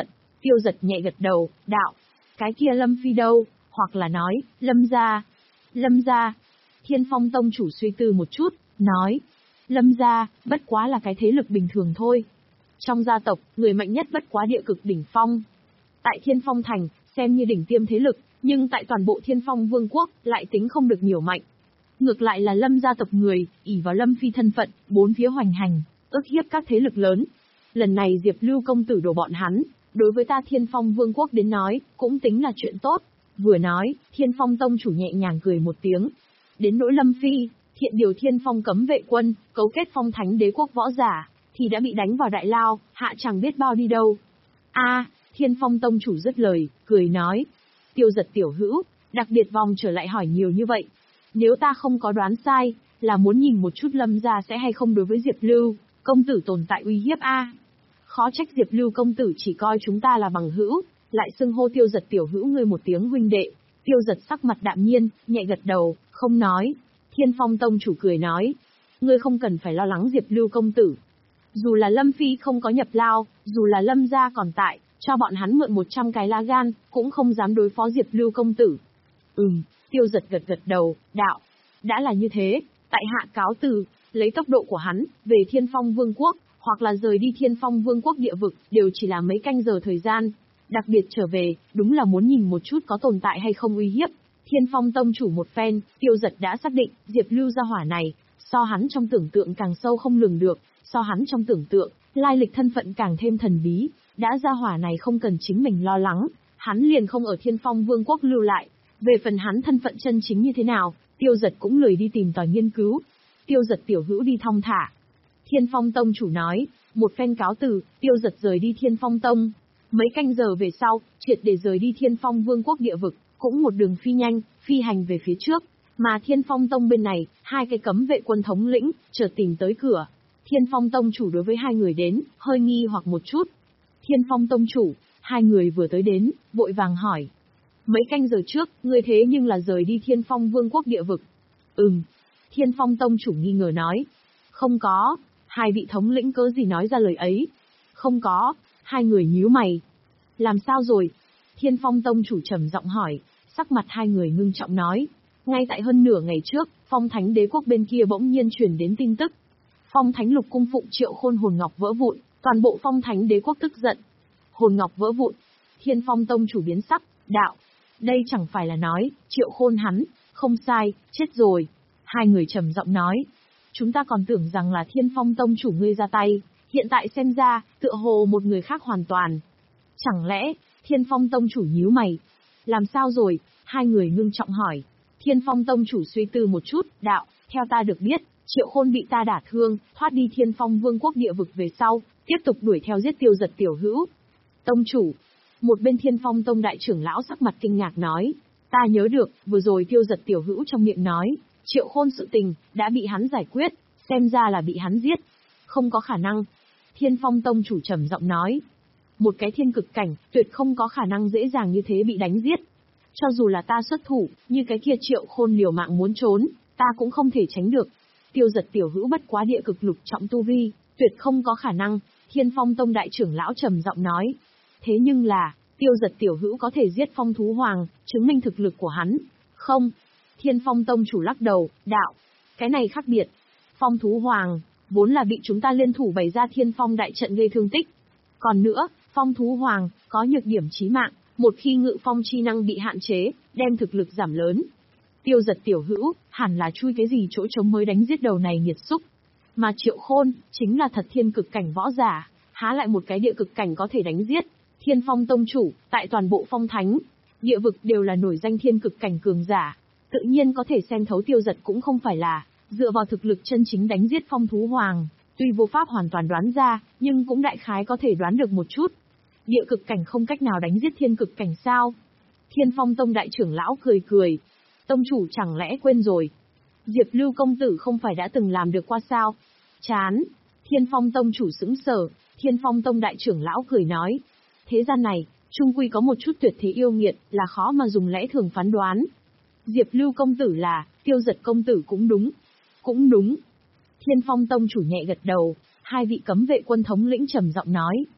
[SPEAKER 1] Tiêu Giật nhẹ gật đầu, đạo. Cái kia Lâm Phi đâu, hoặc là nói, Lâm gia. Lâm gia. Thiên Phong Tông chủ suy tư một chút, nói. Lâm gia, bất quá là cái thế lực bình thường thôi. Trong gia tộc, người mạnh nhất bất quá địa cực đỉnh phong. Tại Thiên Phong Thành, xem như đỉnh tiêm thế lực, nhưng tại toàn bộ Thiên Phong Vương quốc, lại tính không được nhiều mạnh. Ngược lại là Lâm gia tộc người, ỷ vào Lâm Phi thân phận, bốn phía hoành hành, ức hiếp các thế lực lớn. Lần này Diệp Lưu công tử đổ bọn hắn, đối với ta Thiên Phong Vương quốc đến nói, cũng tính là chuyện tốt. Vừa nói, Thiên Phong Tông chủ nhẹ nhàng cười một tiếng. Đến nỗi Lâm Phi, thiện điều Thiên Phong cấm vệ quân, cấu kết Phong Thánh đế quốc võ giả, thì đã bị đánh vào đại lao, hạ chẳng biết bao đi đâu. A, Thiên Phong Tông chủ dứt lời, cười nói. Tiêu Giật tiểu hữu, đặc biệt vòng trở lại hỏi nhiều như vậy. Nếu ta không có đoán sai, là muốn nhìn một chút Lâm gia sẽ hay không đối với Diệp Lưu công tử tồn tại uy hiếp a. Khó trách Diệp Lưu công tử chỉ coi chúng ta là bằng hữu, lại xưng hô Tiêu Giật tiểu hữu ngươi một tiếng huynh đệ. Tiêu Giật sắc mặt đạm nhiên, nhẹ gật đầu, không nói. Thiên Phong Tông chủ cười nói, ngươi không cần phải lo lắng Diệp Lưu công tử. Dù là Lâm Phi không có nhập lao, dù là Lâm gia còn tại, cho bọn hắn mượn một trăm cái lá gan, cũng không dám đối phó Diệp Lưu công tử. Ừm, Tiêu Giật gật gật đầu, đạo. Đã là như thế, tại hạ cáo từ, lấy tốc độ của hắn, về Thiên Phong Vương quốc, hoặc là rời đi Thiên Phong Vương quốc địa vực, đều chỉ là mấy canh giờ thời gian. Đặc biệt trở về, đúng là muốn nhìn một chút có tồn tại hay không uy hiếp. Thiên Phong Tông chủ một phen, Tiêu Giật đã xác định, Diệp Lưu gia hỏa này, so hắn trong tưởng tượng càng sâu không lường được, so hắn trong tưởng tượng, lai lịch thân phận càng thêm thần bí. Đã gia hỏa này không cần chính mình lo lắng, hắn liền không ở Thiên Phong Vương quốc lưu lại. Về phần hắn thân phận chân chính như thế nào, Tiêu Giật cũng lười đi tìm tòi nghiên cứu. Tiêu Giật tiểu hữu đi thong thả. Thiên Phong Tông chủ nói, một phen cáo từ, Tiêu Giật rời đi Thiên Phong Tông. Mấy canh giờ về sau, triệt để rời đi Thiên Phong Vương quốc địa vực, cũng một đường phi nhanh, phi hành về phía trước. Mà Thiên Phong Tông bên này, hai cái cấm vệ quân thống lĩnh, chợt tìm tới cửa. Thiên Phong Tông chủ đối với hai người đến, hơi nghi hoặc một chút. Thiên Phong Tông chủ, hai người vừa tới đến, vội vàng hỏi. Mấy canh giờ trước, ngươi thế nhưng là rời đi Thiên Phong Vương quốc địa vực. Ừm. Thiên Phong Tông chủ nghi ngờ nói. Không có. Hai vị thống lĩnh cớ gì nói ra lời ấy? Không có. Hai người nhíu mày. Làm sao rồi? Thiên Phong Tông chủ trầm giọng hỏi, sắc mặt hai người ngưng trọng nói. Ngay tại hơn nửa ngày trước, Phong Thánh đế quốc bên kia bỗng nhiên truyền đến tin tức. Phong Thánh lục cung phụng Triệu Khôn hồn ngọc vỡ vụn, toàn bộ Phong Thánh đế quốc tức giận. Hồn ngọc vỡ vụn. Thiên Phong Tông chủ biến sắc, đạo. Đây chẳng phải là nói, Triệu Khôn hắn, không sai, chết rồi. Hai người trầm giọng nói. Chúng ta còn tưởng rằng là Thiên Phong Tông chủ ngươi ra tay, hiện tại xem ra, tựa hồ một người khác hoàn toàn. Chẳng lẽ, Thiên Phong Tông chủ nhíu mày? Làm sao rồi? Hai người ngưng trọng hỏi. Thiên Phong Tông chủ suy tư một chút, đạo, theo ta được biết, Triệu Khôn bị ta đả thương, thoát đi Thiên Phong Vương quốc địa vực về sau, tiếp tục đuổi theo giết Tiêu Giật tiểu hữu. Tông chủ. Một bên Thiên Phong Tông đại trưởng lão sắc mặt kinh ngạc nói. Ta nhớ được, vừa rồi Tiêu Giật tiểu hữu trong miệng nói, Triệu Khôn sự tình, đã bị hắn giải quyết, xem ra là bị hắn giết. Không có khả năng. Thiên Phong Tông chủ trầm giọng nói. Một cái thiên cực cảnh, tuyệt không có khả năng dễ dàng như thế bị đánh giết. Cho dù là ta xuất thủ, như cái kia Triệu Khôn liều mạng muốn trốn, ta cũng không thể tránh được. Tiêu Giật tiểu hữu bất quá địa cực lục trọng tu vi, tuyệt không có khả năng. Thiên Phong Tông đại trưởng lão trầm giọng nói. Thế nhưng là, Tiêu Giật tiểu hữu có thể giết Phong Thú Hoàng, chứng minh thực lực của hắn. Không. Thiên Phong Tông chủ lắc đầu, đạo. Cái này khác biệt. Phong Thú Hoàng, vốn là bị chúng ta liên thủ bày ra Thiên Phong đại trận gây thương tích. Còn nữa, Phong Thú Hoàng, có nhược điểm chí mạng, một khi ngự phong chi năng bị hạn chế, đem thực lực giảm lớn. Tiêu Giật tiểu hữu, hẳn là chui cái gì chỗ trống mới đánh giết đầu này nghiệt xúc. Mà Triệu Khôn, chính là thật thiên cực cảnh võ giả, há lại một cái địa cực cảnh có thể đánh giết. Thiên Phong Tông chủ, tại toàn bộ Phong Thánh, địa vực đều là nổi danh thiên cực cảnh cường giả. Tự nhiên có thể xem thấu Tiêu Giật cũng không phải là, dựa vào thực lực chân chính đánh giết Phong Thú Hoàng. Tuy vô pháp hoàn toàn đoán ra, nhưng cũng đại khái có thể đoán được một chút. Địa cực cảnh không cách nào đánh giết thiên cực cảnh sao? Thiên Phong Tông đại trưởng lão cười cười. Tông chủ chẳng lẽ quên rồi? Diệp Lưu công tử không phải đã từng làm được qua sao? Chán. Thiên Phong Tông chủ sững sờ. Thiên Phong Tông đại trưởng lão cười nói. Thế gian này, chung quy có một chút tuyệt thế yêu nghiệt, là khó mà dùng lẽ thường phán đoán. Diệp Lưu công tử là, Tiêu Giật công tử cũng đúng. Cũng đúng. Thiên Phong Tông chủ nhẹ gật đầu, hai vị cấm vệ quân thống lĩnh trầm giọng nói.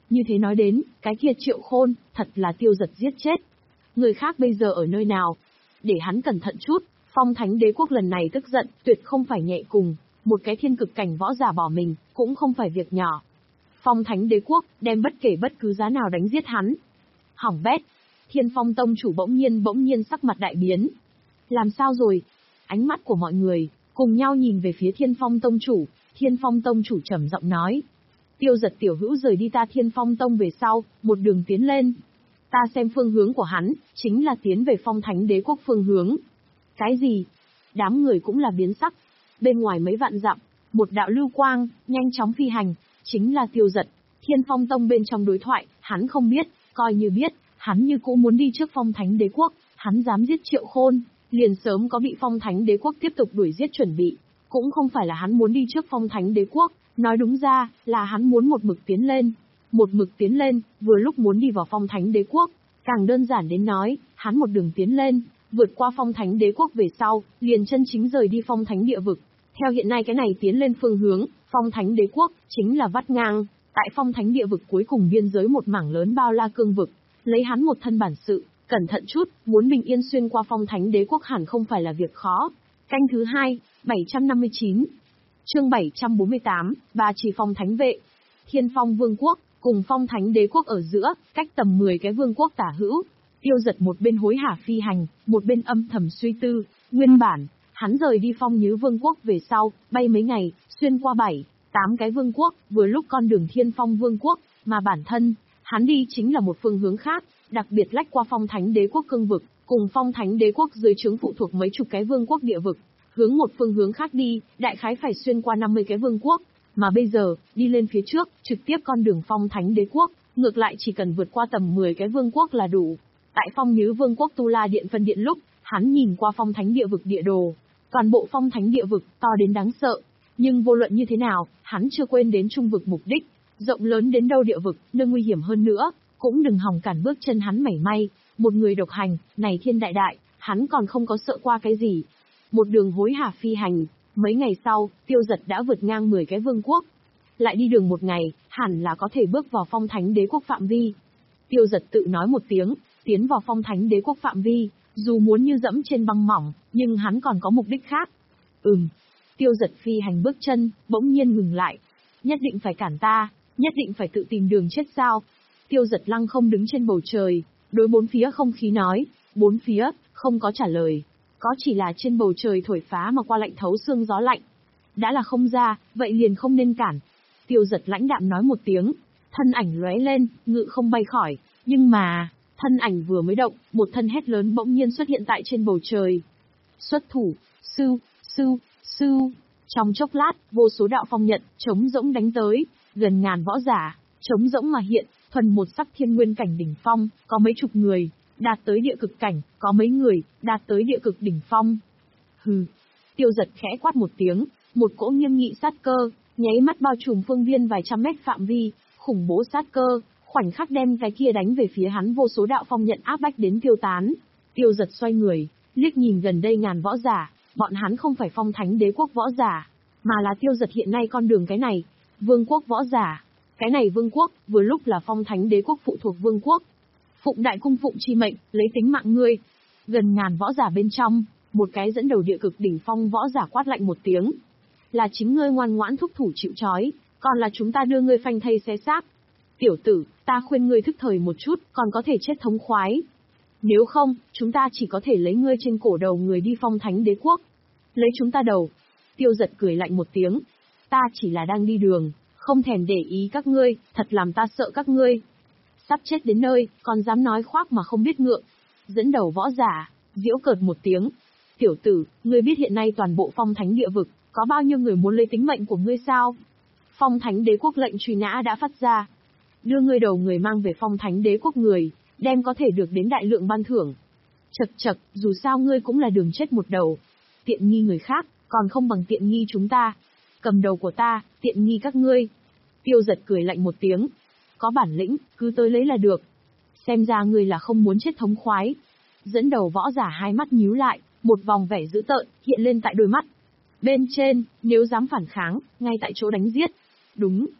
[SPEAKER 1] Như thế nói đến, cái kia Triệu Khôn, thật là Tiêu Giật giết chết. Người khác bây giờ ở nơi nào? Để hắn cẩn thận chút, Phong Thánh Đế Quốc lần này tức giận, tuyệt không phải nhẹ cùng, một cái thiên cực cảnh võ giả bỏ mình, cũng không phải việc nhỏ. Phong Thánh Đế Quốc, đem bất kể bất cứ giá nào đánh giết hắn. Hỏng bét. Thiên Phong Tông chủ bỗng nhiên bỗng nhiên sắc mặt đại biến. Làm sao rồi? Ánh mắt của mọi người, cùng nhau nhìn về phía Thiên Phong Tông chủ, Thiên Phong Tông chủ trầm giọng nói. Tiêu Giật tiểu hữu rời đi ta Thiên Phong Tông về sau, một đường tiến lên. Ta xem phương hướng của hắn, chính là tiến về Phong Thánh Đế Quốc phương hướng. Cái gì? Đám người cũng là biến sắc. Bên ngoài mấy vạn dặm, một đạo lưu quang, nhanh chóng phi hành, chính là Tiêu Giật. Thiên Phong Tông bên trong đối thoại, hắn không biết, coi như biết, hắn như cũ muốn đi trước Phong Thánh Đế Quốc, hắn dám giết Triệu Khôn, liền sớm có bị Phong Thánh Đế Quốc tiếp tục đuổi giết chuẩn bị. Cũng không phải là hắn muốn đi trước Phong Thánh Đế Quốc, nói đúng ra, là hắn muốn một mực tiến lên. Một mực tiến lên, vừa lúc muốn đi vào Phong Thánh Đế Quốc. Càng đơn giản đến nói, hắn một đường tiến lên, vượt qua Phong Thánh Đế Quốc về sau, liền chân chính rời đi Phong Thánh địa vực. Theo hiện nay cái này tiến lên phương hướng, Phong Thánh Đế Quốc, chính là vắt ngang, tại Phong Thánh địa vực cuối cùng biên giới một mảng lớn bao la cương vực. Lấy hắn một thân bản sự, cẩn thận chút, muốn bình yên xuyên qua Phong Thánh Đế Quốc hẳn không phải là việc khó. Canh thứ hai, bảy trăm năm mươi chín. Chương bảy trăm bốn mươi tám, Ba Chỉ Phong Thánh vệ. Thiên Phong Vương quốc cùng Phong Thánh Đế Quốc ở giữa, cách tầm mười cái vương quốc tả hữu. Tiêu Giật một bên hối hả phi hành, một bên âm thầm suy tư. Nguyên bản, hắn rời đi Phong Nhứ Vương quốc về sau, bay mấy ngày, xuyên qua bảy, tám cái vương quốc, vừa lúc con đường Thiên Phong Vương quốc, mà bản thân, hắn đi chính là một phương hướng khác, đặc biệt lách qua Phong Thánh Đế Quốc cương vực, cùng Phong Thánh Đế Quốc dưới trướng phụ thuộc mấy chục cái vương quốc địa vực. Hướng một phương hướng khác đi, đại khái phải xuyên qua năm mươi cái vương quốc, mà bây giờ, đi lên phía trước, trực tiếp con đường Phong Thánh Đế Quốc, ngược lại chỉ cần vượt qua tầm mười cái vương quốc là đủ. Tại Phong Nhứ Vương quốc Tu La Điện phân điện lúc, hắn nhìn qua Phong Thánh địa vực địa đồ, toàn bộ Phong Thánh địa vực to đến đáng sợ, nhưng vô luận như thế nào, hắn chưa quên đến trung vực mục đích, rộng lớn đến đâu địa vực, nơi nguy hiểm hơn nữa, cũng đừng hòng cản bước chân hắn mảy may. Một người độc hành, này thiên đại đại, hắn còn không có sợ qua cái gì. Một đường hối hả phi hành, mấy ngày sau, Tiêu Giật đã vượt ngang mười cái vương quốc. Lại đi đường một ngày, hẳn là có thể bước vào Phong Thánh Đế Quốc phạm vi. Tiêu Giật tự nói một tiếng, tiến vào Phong Thánh Đế Quốc phạm vi, dù muốn như dẫm trên băng mỏng, nhưng hắn còn có mục đích khác. Ừm. Tiêu Giật phi hành bước chân, bỗng nhiên ngừng lại. Nhất định phải cản ta, nhất định phải tự tìm đường chết sao? Tiêu Giật lăng không đứng trên bầu trời, đối bốn phía không khí nói, bốn phía, không có trả lời. Có chỉ là trên bầu trời thổi phá mà qua lạnh thấu xương gió lạnh. Đã là không ra, vậy liền không nên cản. Tiêu Giật lãnh đạm nói một tiếng, thân ảnh lóe lên, ngự không bay khỏi, nhưng mà, thân ảnh vừa mới động, một thân hét lớn bỗng nhiên xuất hiện tại trên bầu trời. Xuất thủ, sư, sư, sư. Trong chốc lát, vô số đạo phong nhận, trống rỗng đánh tới, gần ngàn võ giả, trống rỗng mà hiện, thuần một sắc thiên nguyên cảnh đỉnh phong, có mấy chục người, đạt tới địa cực cảnh, có mấy người, đạt tới địa cực đỉnh phong. Hừ. Tiêu Giật khẽ quát một tiếng, một cỗ nghiêm nghị sát cơ, nháy mắt bao trùm phương viên vài trăm mét phạm vi, khủng bố sát cơ, khoảnh khắc đem cái kia đánh về phía hắn vô số đạo phong nhận áp bách đến tiêu tán. Tiêu Giật xoay người, liếc nhìn gần đây ngàn võ giả, bọn hắn không phải Phong Thánh Đế Quốc võ giả, mà là Tiêu Giật hiện nay con đường cái này, vương quốc võ giả. Cái này vương quốc, vừa lúc là Phong Thánh Đế Quốc phụ thuộc vương quốc. Phụng đại cung phụng chi mệnh, lấy tính mạng ngươi. Gần ngàn võ giả bên trong, một cái dẫn đầu địa cực đỉnh phong võ giả quát lạnh một tiếng. Là chính ngươi ngoan ngoãn thúc thủ chịu trói, còn là chúng ta đưa ngươi phanh thây xé xác. Tiểu tử, ta khuyên ngươi thức thời một chút, còn có thể chết thống khoái. Nếu không, chúng ta chỉ có thể lấy ngươi trên cổ đầu người đi Phong Thánh Đế Quốc. Lấy chúng ta đầu. Tiêu Giật cười lạnh một tiếng. Ta chỉ là đang đi đường, không thèm để ý các ngươi, thật làm ta sợ các ngươi. Sắp chết đến nơi, còn dám nói khoác mà không biết ngượng. Dẫn đầu võ giả, giễu cợt một tiếng. Tiểu tử, ngươi biết hiện nay toàn bộ Phong Thánh địa vực, có bao nhiêu người muốn lấy tính mệnh của ngươi sao? Phong Thánh Đế Quốc lệnh truy nã đã phát ra. Đưa ngươi đầu người mang về Phong Thánh Đế Quốc người, đem có thể được đến đại lượng ban thưởng. Chật chật, dù sao ngươi cũng là đường chết một đầu. Tiện nghi người khác, còn không bằng tiện nghi chúng ta. Cầm đầu của ta, tiện nghi các ngươi. Tiêu Giật cười lạnh một tiếng. Có bản lĩnh, cứ tới lấy là được. Xem ra ngươi là không muốn chết thống khoái. Dẫn đầu võ giả hai mắt nhíu lại, một vòng vẻ dữ tợn hiện lên tại đôi mắt. Bên trên, nếu dám phản kháng, ngay tại chỗ đánh giết. Đúng.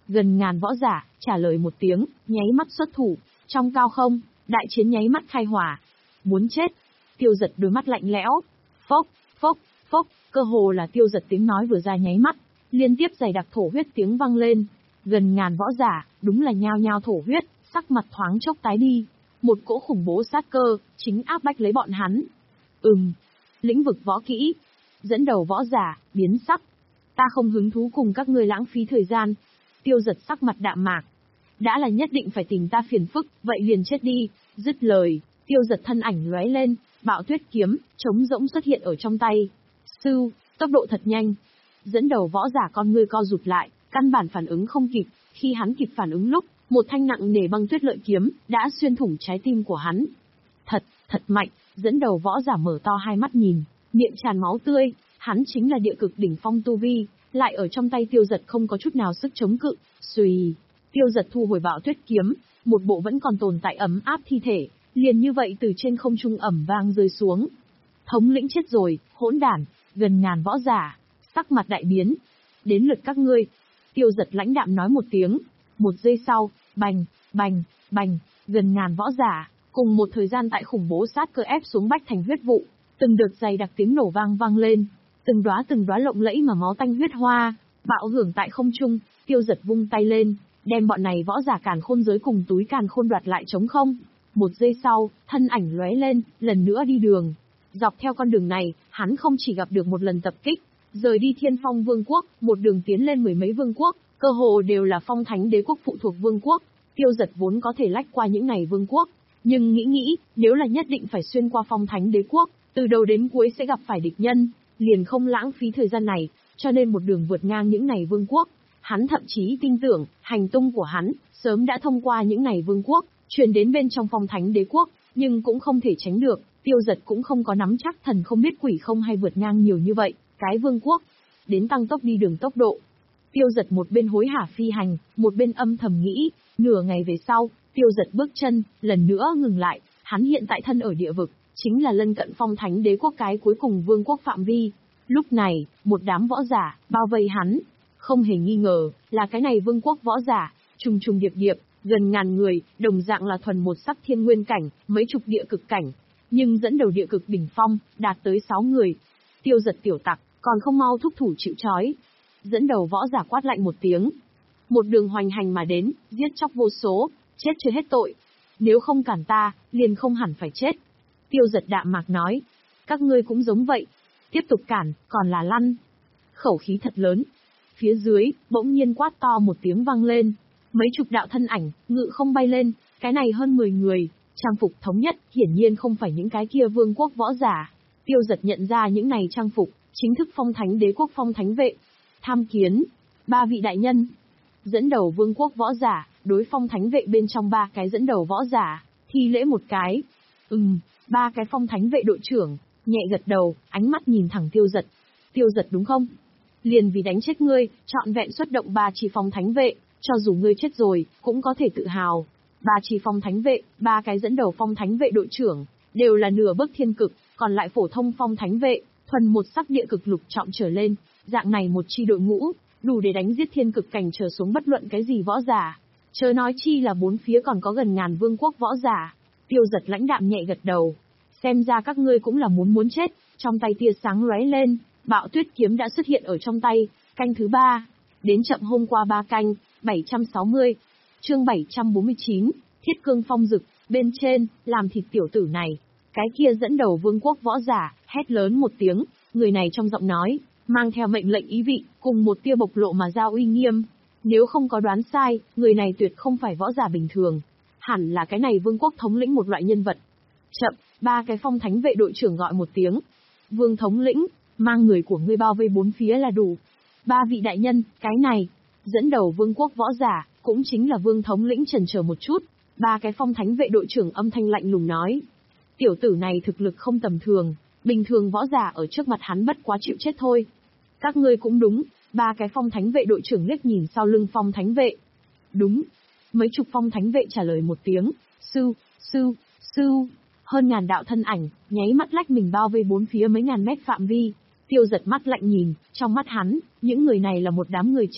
[SPEAKER 1] Gần ngàn võ giả, trả lời một tiếng, nháy mắt xuất thủ, trong cao không, đại chiến nháy mắt khai hỏa. Muốn chết. Tiêu Giật đôi mắt lạnh lẽo. Phốc, phốc, phốc, cơ hồ là Tiêu Giật tiếng nói vừa ra nháy mắt, liên tiếp dày đặc thổ huyết tiếng vang lên. Gần ngàn võ giả, đúng là nhao nhao thổ huyết, sắc mặt thoáng chốc tái đi. Một cỗ khủng bố sát cơ, chính áp bách lấy bọn hắn. Ừm, lĩnh vực võ kỹ. Dẫn đầu võ giả, biến sắc. Ta không hứng thú cùng các ngươi lãng phí thời gian. Tiêu Giật sắc mặt đạm mạc. Đã là nhất định phải tìm ta phiền phức, vậy liền chết đi. Dứt lời, Tiêu Giật thân ảnh lóe lên, bạo tuyết kiếm, trống rỗng xuất hiện ở trong tay. Sưu, tốc độ thật nhanh. Dẫn đầu võ giả con ngươi co rụt lại, căn bản phản ứng không kịp. Khi hắn kịp phản ứng lúc, một thanh nặng nề băng tuyết lợi kiếm đã xuyên thủng trái tim của hắn. Thật, thật mạnh. Dẫn đầu võ giả mở to hai mắt nhìn, miệng tràn máu tươi. Hắn chính là địa cực đỉnh phong tu vi, lại ở trong tay Tiêu Giật không có chút nào sức chống cự. Xùy, Tiêu Giật thu hồi bạo tuyết kiếm, một bộ vẫn còn tồn tại ấm áp thi thể, liền như vậy từ trên không trung ẩm vang rơi xuống. Thống lĩnh chết rồi, hỗn đản. Gần ngàn võ giả, sắc mặt đại biến. Đến lượt các ngươi. Tiêu Giật lãnh đạm nói một tiếng. Một giây sau, bành, bành, bành, gần ngàn võ giả, cùng một thời gian tại khủng bố sát cơ ép xuống bách thành huyết vụ, từng đợt dày đặc tiếng nổ vang vang lên, từng đóa từng đóa lộng lẫy mà máu tanh huyết hoa, bạo hưởng tại không trung. Tiêu Giật vung tay lên, đem bọn này võ giả càn khôn giới cùng túi càn khôn đoạt lại trống không. Một giây sau, thân ảnh lóe lên, lần nữa đi đường. Dọc theo con đường này, hắn không chỉ gặp được một lần tập kích, rời đi Thiên Phong Vương quốc, một đường tiến lên mười mấy vương quốc, cơ hồ đều là Phong Thánh Đế quốc phụ thuộc vương quốc. Tiêu Giật vốn có thể lách qua những này vương quốc, nhưng nghĩ nghĩ, nếu là nhất định phải xuyên qua Phong Thánh Đế quốc, từ đầu đến cuối sẽ gặp phải địch nhân, liền không lãng phí thời gian này, cho nên một đường vượt ngang những này vương quốc. Hắn thậm chí tin tưởng, hành tung của hắn sớm đã thông qua những này vương quốc, truyền đến bên trong Phong Thánh Đế quốc, nhưng cũng không thể tránh được, Tiêu Giật cũng không có nắm chắc thần không biết quỷ không hay vượt ngang nhiều như vậy, cái vương quốc, đến tăng tốc đi đường tốc độ. Tiêu Giật một bên hối hả phi hành, một bên âm thầm nghĩ, nửa ngày về sau, Tiêu Giật bước chân, lần nữa ngừng lại, hắn hiện tại thân ở địa vực, chính là lân cận Phong Thánh Đế quốc cái cuối cùng vương quốc phạm vi. Lúc này, một đám võ giả, bao vây hắn, không hề nghi ngờ, là cái này vương quốc võ giả, trùng trùng điệp điệp, gần ngàn người, đồng dạng là thuần một sắc thiên nguyên cảnh, mấy chục địa cực cảnh, nhưng dẫn đầu địa cực đỉnh phong, đạt tới sáu người. Tiêu Giật tiểu tặc, còn không mau thúc thủ chịu trói. Dẫn đầu võ giả quát lạnh một tiếng. Một đường hoành hành mà đến, giết chóc vô số, chết chưa hết tội. Nếu không cản ta, liền không hẳn phải chết. Tiêu Giật đạm mạc nói. Các ngươi cũng giống vậy. Tiếp tục cản, còn là lăn. Khẩu khí thật lớn. Phía dưới, bỗng nhiên quát to một tiếng vang lên. Mấy chục đạo thân ảnh, ngự không bay lên, cái này hơn mười người, trang phục thống nhất, hiển nhiên không phải những cái kia vương quốc võ giả. Tiêu Giật nhận ra những này trang phục, chính thức Phong Thánh Đế quốc Phong Thánh vệ. Tham kiến, ba vị đại nhân. Dẫn đầu vương quốc võ giả, đối Phong Thánh vệ bên trong ba cái dẫn đầu võ giả, thi lễ một cái. Ừm, ba cái Phong Thánh vệ đội trưởng, nhẹ gật đầu, ánh mắt nhìn thẳng Tiêu Giật. Tiêu Giật đúng không? Liền vì đánh chết ngươi, trọn vẹn xuất động ba chi Phong Thánh vệ, cho dù ngươi chết rồi, cũng có thể tự hào. Ba chi Phong Thánh vệ, ba cái dẫn đầu Phong Thánh vệ đội trưởng, đều là nửa bước thiên cực, còn lại phổ thông Phong Thánh vệ, thuần một sắc địa cực lục trọng trở lên, dạng này một chi đội ngũ, đủ để đánh giết thiên cực cảnh trở xuống bất luận cái gì võ giả. Chớ nói chi là bốn phía còn có gần ngàn vương quốc võ giả. Tiêu Giật lãnh đạm nhẹ gật đầu. Xem ra các ngươi cũng là muốn muốn chết, trong tay tia sáng lóe lên, bạo tuyết kiếm đã xuất hiện ở trong tay, canh thứ ba. Đến chậm hôm qua ba canh, bảy trăm sáu mươi. Chương bảy trăm bốn mươi chín, Thiết Cương Phong Dực, bên trên, làm thịt tiểu tử này. Cái kia dẫn đầu vương quốc võ giả, hét lớn một tiếng, người này trong giọng nói, mang theo mệnh lệnh ý vị, cùng một tia bộc lộ mà giao uy nghiêm. Nếu không có đoán sai, người này tuyệt không phải võ giả bình thường. Hẳn là cái này vương quốc thống lĩnh một loại nhân vật. Chậm, ba cái Phong Thánh vệ đội trưởng gọi một tiếng. Vương thống lĩnh, mang người của ngươi bao vây bốn phía là đủ. Ba vị đại nhân, cái này, dẫn đầu vương quốc võ giả, cũng chính là vương thống lĩnh chần chờ một chút. Ba cái Phong Thánh vệ đội trưởng âm thanh lạnh lùng nói. Tiểu tử này thực lực không tầm thường, bình thường võ giả ở trước mặt hắn bất quá chịu chết thôi. Các ngươi cũng đúng, ba cái Phong Thánh vệ đội trưởng liếc nhìn sau lưng Phong Thánh vệ. Đúng. Mấy chục Phong Thánh vệ trả lời một tiếng, sư, sư, sư. Hơn ngàn đạo thân ảnh, nháy mắt lách mình bao vây bốn phía mấy ngàn mét phạm vi. Tiêu Giật mắt lạnh nhìn, trong mắt hắn, những người này là một đám người chết.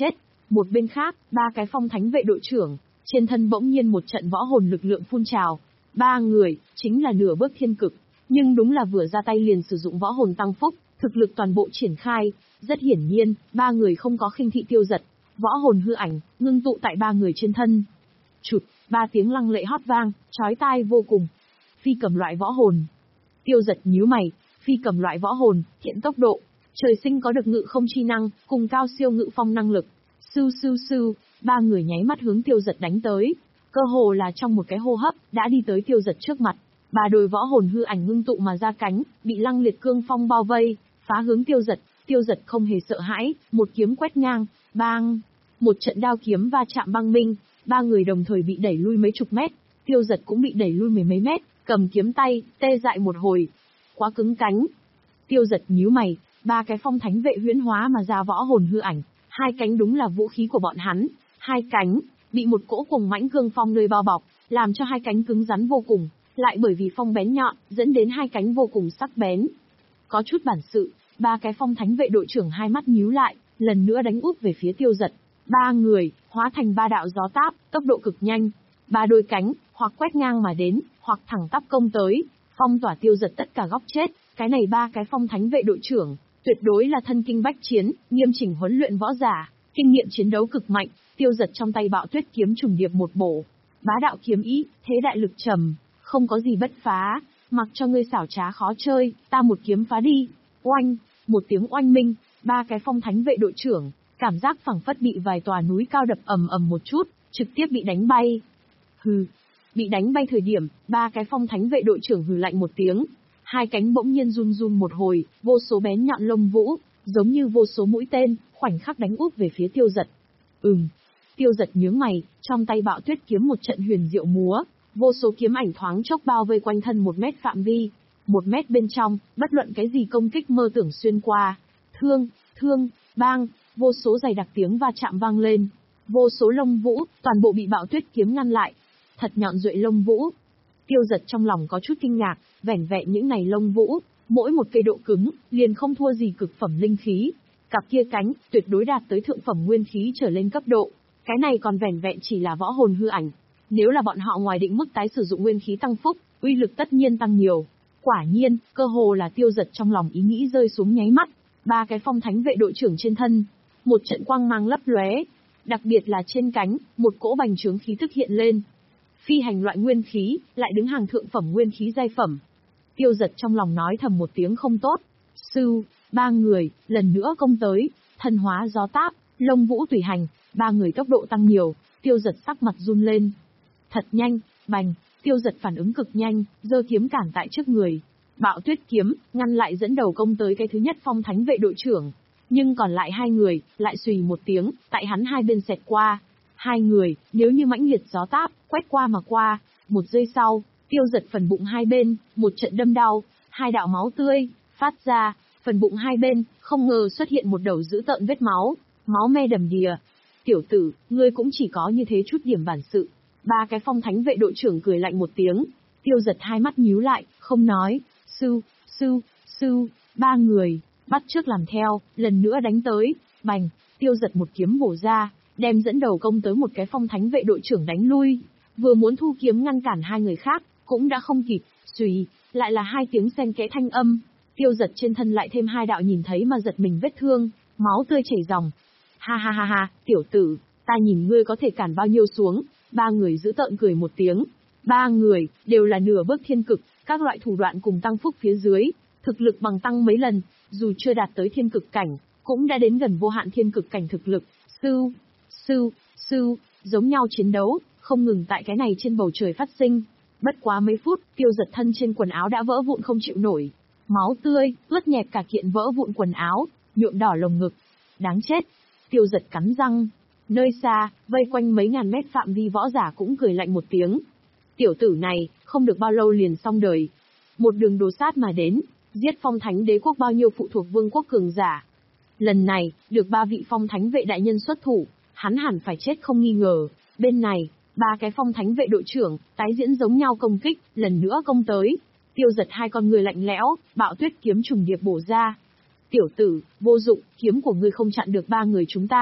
[SPEAKER 1] Một bên khác, ba cái phong thánh vệ đội trưởng, trên thân bỗng nhiên một trận võ hồn lực lượng phun trào. Ba người, chính là nửa bước thiên cực, nhưng đúng là vừa ra tay liền sử dụng võ hồn tăng phúc, thực lực toàn bộ triển khai. Rất hiển nhiên, ba người không có khinh thị Tiêu Dật, võ hồn hư ảnh, ngưng tụ tại ba người trên thân. Chụt, ba tiếng lăng lệ hót vang, chói tai vô cùng. Phi cầm loại võ hồn. Tiêu Dật nhíu mày, phi cầm loại võ hồn, hiện tốc độ, trời sinh có được ngự không chi năng, cùng cao siêu ngự phong năng lực. Sưu sưu sưu, ba người nháy mắt hướng Tiêu Dật đánh tới. Cơ hồ là trong một cái hô hấp, đã đi tới Tiêu Dật trước mặt. Ba đôi võ hồn hư ảnh ngưng tụ mà ra cánh, bị lăng liệt cương phong bao vây, phá hướng Tiêu Dật. Tiêu Dật không hề sợ hãi, một kiếm quét ngang, bang. Một trận đao kiếm va chạm băng minh, ba người đồng thời bị đẩy lui mấy chục mét. Tiêu Dật cũng bị đẩy lui mười mấy mét, cầm kiếm tay, tê dại một hồi. Quá cứng cánh. Tiêu Dật nhíu mày, ba cái phong thánh vệ huyễn hóa mà ra võ hồn hư ảnh, hai cánh đúng là vũ khí của bọn hắn, hai cánh bị một cỗ cùng mãnh cương phong nơi bao bọc, làm cho hai cánh cứng rắn vô cùng, lại bởi vì phong bén nhọn, dẫn đến hai cánh vô cùng sắc bén. Có chút bản sự, ba cái phong thánh vệ đội trưởng hai mắt nhíu lại, lần nữa đánh úp về phía Tiêu Dật. Ba người hóa thành ba đạo gió táp, tốc độ cực nhanh, ba đôi cánh hoặc quét ngang mà đến, hoặc thẳng tắp công tới, phong tỏa Tiêu Dật tất cả góc chết. Cái này ba cái phong thánh vệ đội trưởng, tuyệt đối là thân kinh bách chiến, nghiêm chỉnh huấn luyện võ giả, kinh nghiệm chiến đấu cực mạnh. Tiêu Dật trong tay Bạo Tuyết kiếm trùng điệp một bổ, bá đạo kiếm ý, thế đại lực trầm, không có gì bất phá, mặc cho ngươi xảo trá khó chơi, ta một kiếm phá đi. Oanh, một tiếng oanh minh, ba cái phong thánh vệ đội trưởng, cảm giác phẳng phất bị vài tòa núi cao đập ầm ầm một chút, trực tiếp bị đánh bay. Hừ, bị đánh bay thời điểm, ba cái phong thánh vệ đội trưởng hừ lạnh một tiếng, hai cánh bỗng nhiên run run một hồi, vô số bén nhọn lông vũ, giống như vô số mũi tên, khoảnh khắc đánh úp về phía Tiêu Dật. Ừm. Tiêu Dật nhướng mày, trong tay Bạo Tuyết kiếm một trận huyền diệu múa, vô số kiếm ảnh thoáng chốc bao vây quanh thân một mét phạm vi, một mét bên trong, bất luận cái gì công kích mơ tưởng xuyên qua. Thương, thương, bang, vô số giày đặc tiếng va chạm vang lên, vô số lông vũ, toàn bộ bị Bạo Tuyết kiếm ngăn lại. Thật nhọn duệ lông vũ. Tiêu Dật trong lòng có chút kinh ngạc, vẻn vẹn những này lông vũ, mỗi một cây độ cứng, liền không thua gì cực phẩm linh khí. Cặp kia cánh, tuyệt đối đạt tới thượng phẩm nguyên khí trở lên cấp độ. Cái này còn vẻn vẹn chỉ là võ hồn hư ảnh. Nếu là bọn họ ngoài định mức tái sử dụng nguyên khí tăng phúc, uy lực tất nhiên tăng nhiều. Quả nhiên, cơ hồ là Tiêu Dật trong lòng ý nghĩ rơi xuống nháy mắt. Ba cái phong thánh vệ đội trưởng trên thân, một trận quang mang lấp lóe, đặc biệt là trên cánh, một cỗ bành trướng khí tức hiện lên. Phi hành loại nguyên khí, lại đứng hàng thượng phẩm nguyên khí giai phẩm. Tiêu Dật trong lòng nói thầm một tiếng không tốt. Sư, ba người, lần nữa công tới, thân hóa gió táp, lông vũ tùy hành, ba người tốc độ tăng nhiều, Tiêu Dật sắc mặt run lên. Thật nhanh, bành, Tiêu Dật phản ứng cực nhanh, giơ kiếm cản tại trước người. Bạo Tuyết kiếm, ngăn lại dẫn đầu công tới cái thứ nhất phong thánh vệ đội trưởng. Nhưng còn lại hai người, lại xùy một tiếng, tại hắn hai bên xẹt qua. Hai người, nếu như mãnh liệt gió táp, quét qua mà qua, một giây sau, Tiêu Dật phần bụng hai bên, một trận đâm đau, hai đạo máu tươi, phát ra, phần bụng hai bên, không ngờ xuất hiện một đầu dữ tợn vết máu, máu me đầm đìa. Tiểu tử, ngươi cũng chỉ có như thế chút điểm bản sự. Ba cái phong thánh vệ đội trưởng cười lạnh một tiếng, Tiêu Dật hai mắt nhíu lại, không nói, sư, sư, sư, ba người, bắt trước làm theo, lần nữa đánh tới, bành, Tiêu Dật một kiếm bổ ra, đem dẫn đầu công tới một cái phong thánh vệ đội trưởng đánh lui, vừa muốn thu kiếm ngăn cản hai người khác, cũng đã không kịp, xùy, lại là hai tiếng xen kẽ thanh âm, Tiêu Dật trên thân lại thêm hai đạo nhìn thấy mà giật mình vết thương, máu tươi chảy ròng. Ha ha ha ha, tiểu tử, ta nhìn ngươi có thể cản bao nhiêu xuống. Ba người giữ tợn cười một tiếng. Ba người, đều là nửa bước thiên cực, các loại thủ đoạn cùng tăng phúc phía dưới, thực lực bằng tăng mấy lần, dù chưa đạt tới thiên cực cảnh, cũng đã đến gần vô hạn thiên cực cảnh thực lực. Sư, sư, sư, giống nhau chiến đấu, không ngừng tại cái này trên bầu trời phát sinh. Bất quá mấy phút, Tiêu Dật thân trên quần áo đã vỡ vụn không chịu nổi. Máu tươi, ướt nhẹp cả kiện vỡ vụn quần áo, nhuộm đỏ lồng ngực. Đáng chết. Tiêu Dật cắn răng. Nơi xa, vây quanh mấy ngàn mét phạm vi võ giả cũng cười lạnh một tiếng. Tiểu tử này, không được bao lâu liền xong đời. Một đường đồ sát mà đến, giết phong thánh đế quốc bao nhiêu phụ thuộc vương quốc cường giả. Lần này, được ba vị phong thánh vệ đại nhân xuất thủ, hắn hẳn phải chết không nghi ngờ. Bên này, ba cái phong thánh vệ đội trưởng, tái diễn giống nhau công kích, lần nữa công tới. Tiêu Dật hai con người lạnh lẽo, Bạo Tuyết kiếm trùng điệp bổ ra. Tiểu tử, vô dụng, kiếm của ngươi không chặn được ba người chúng ta.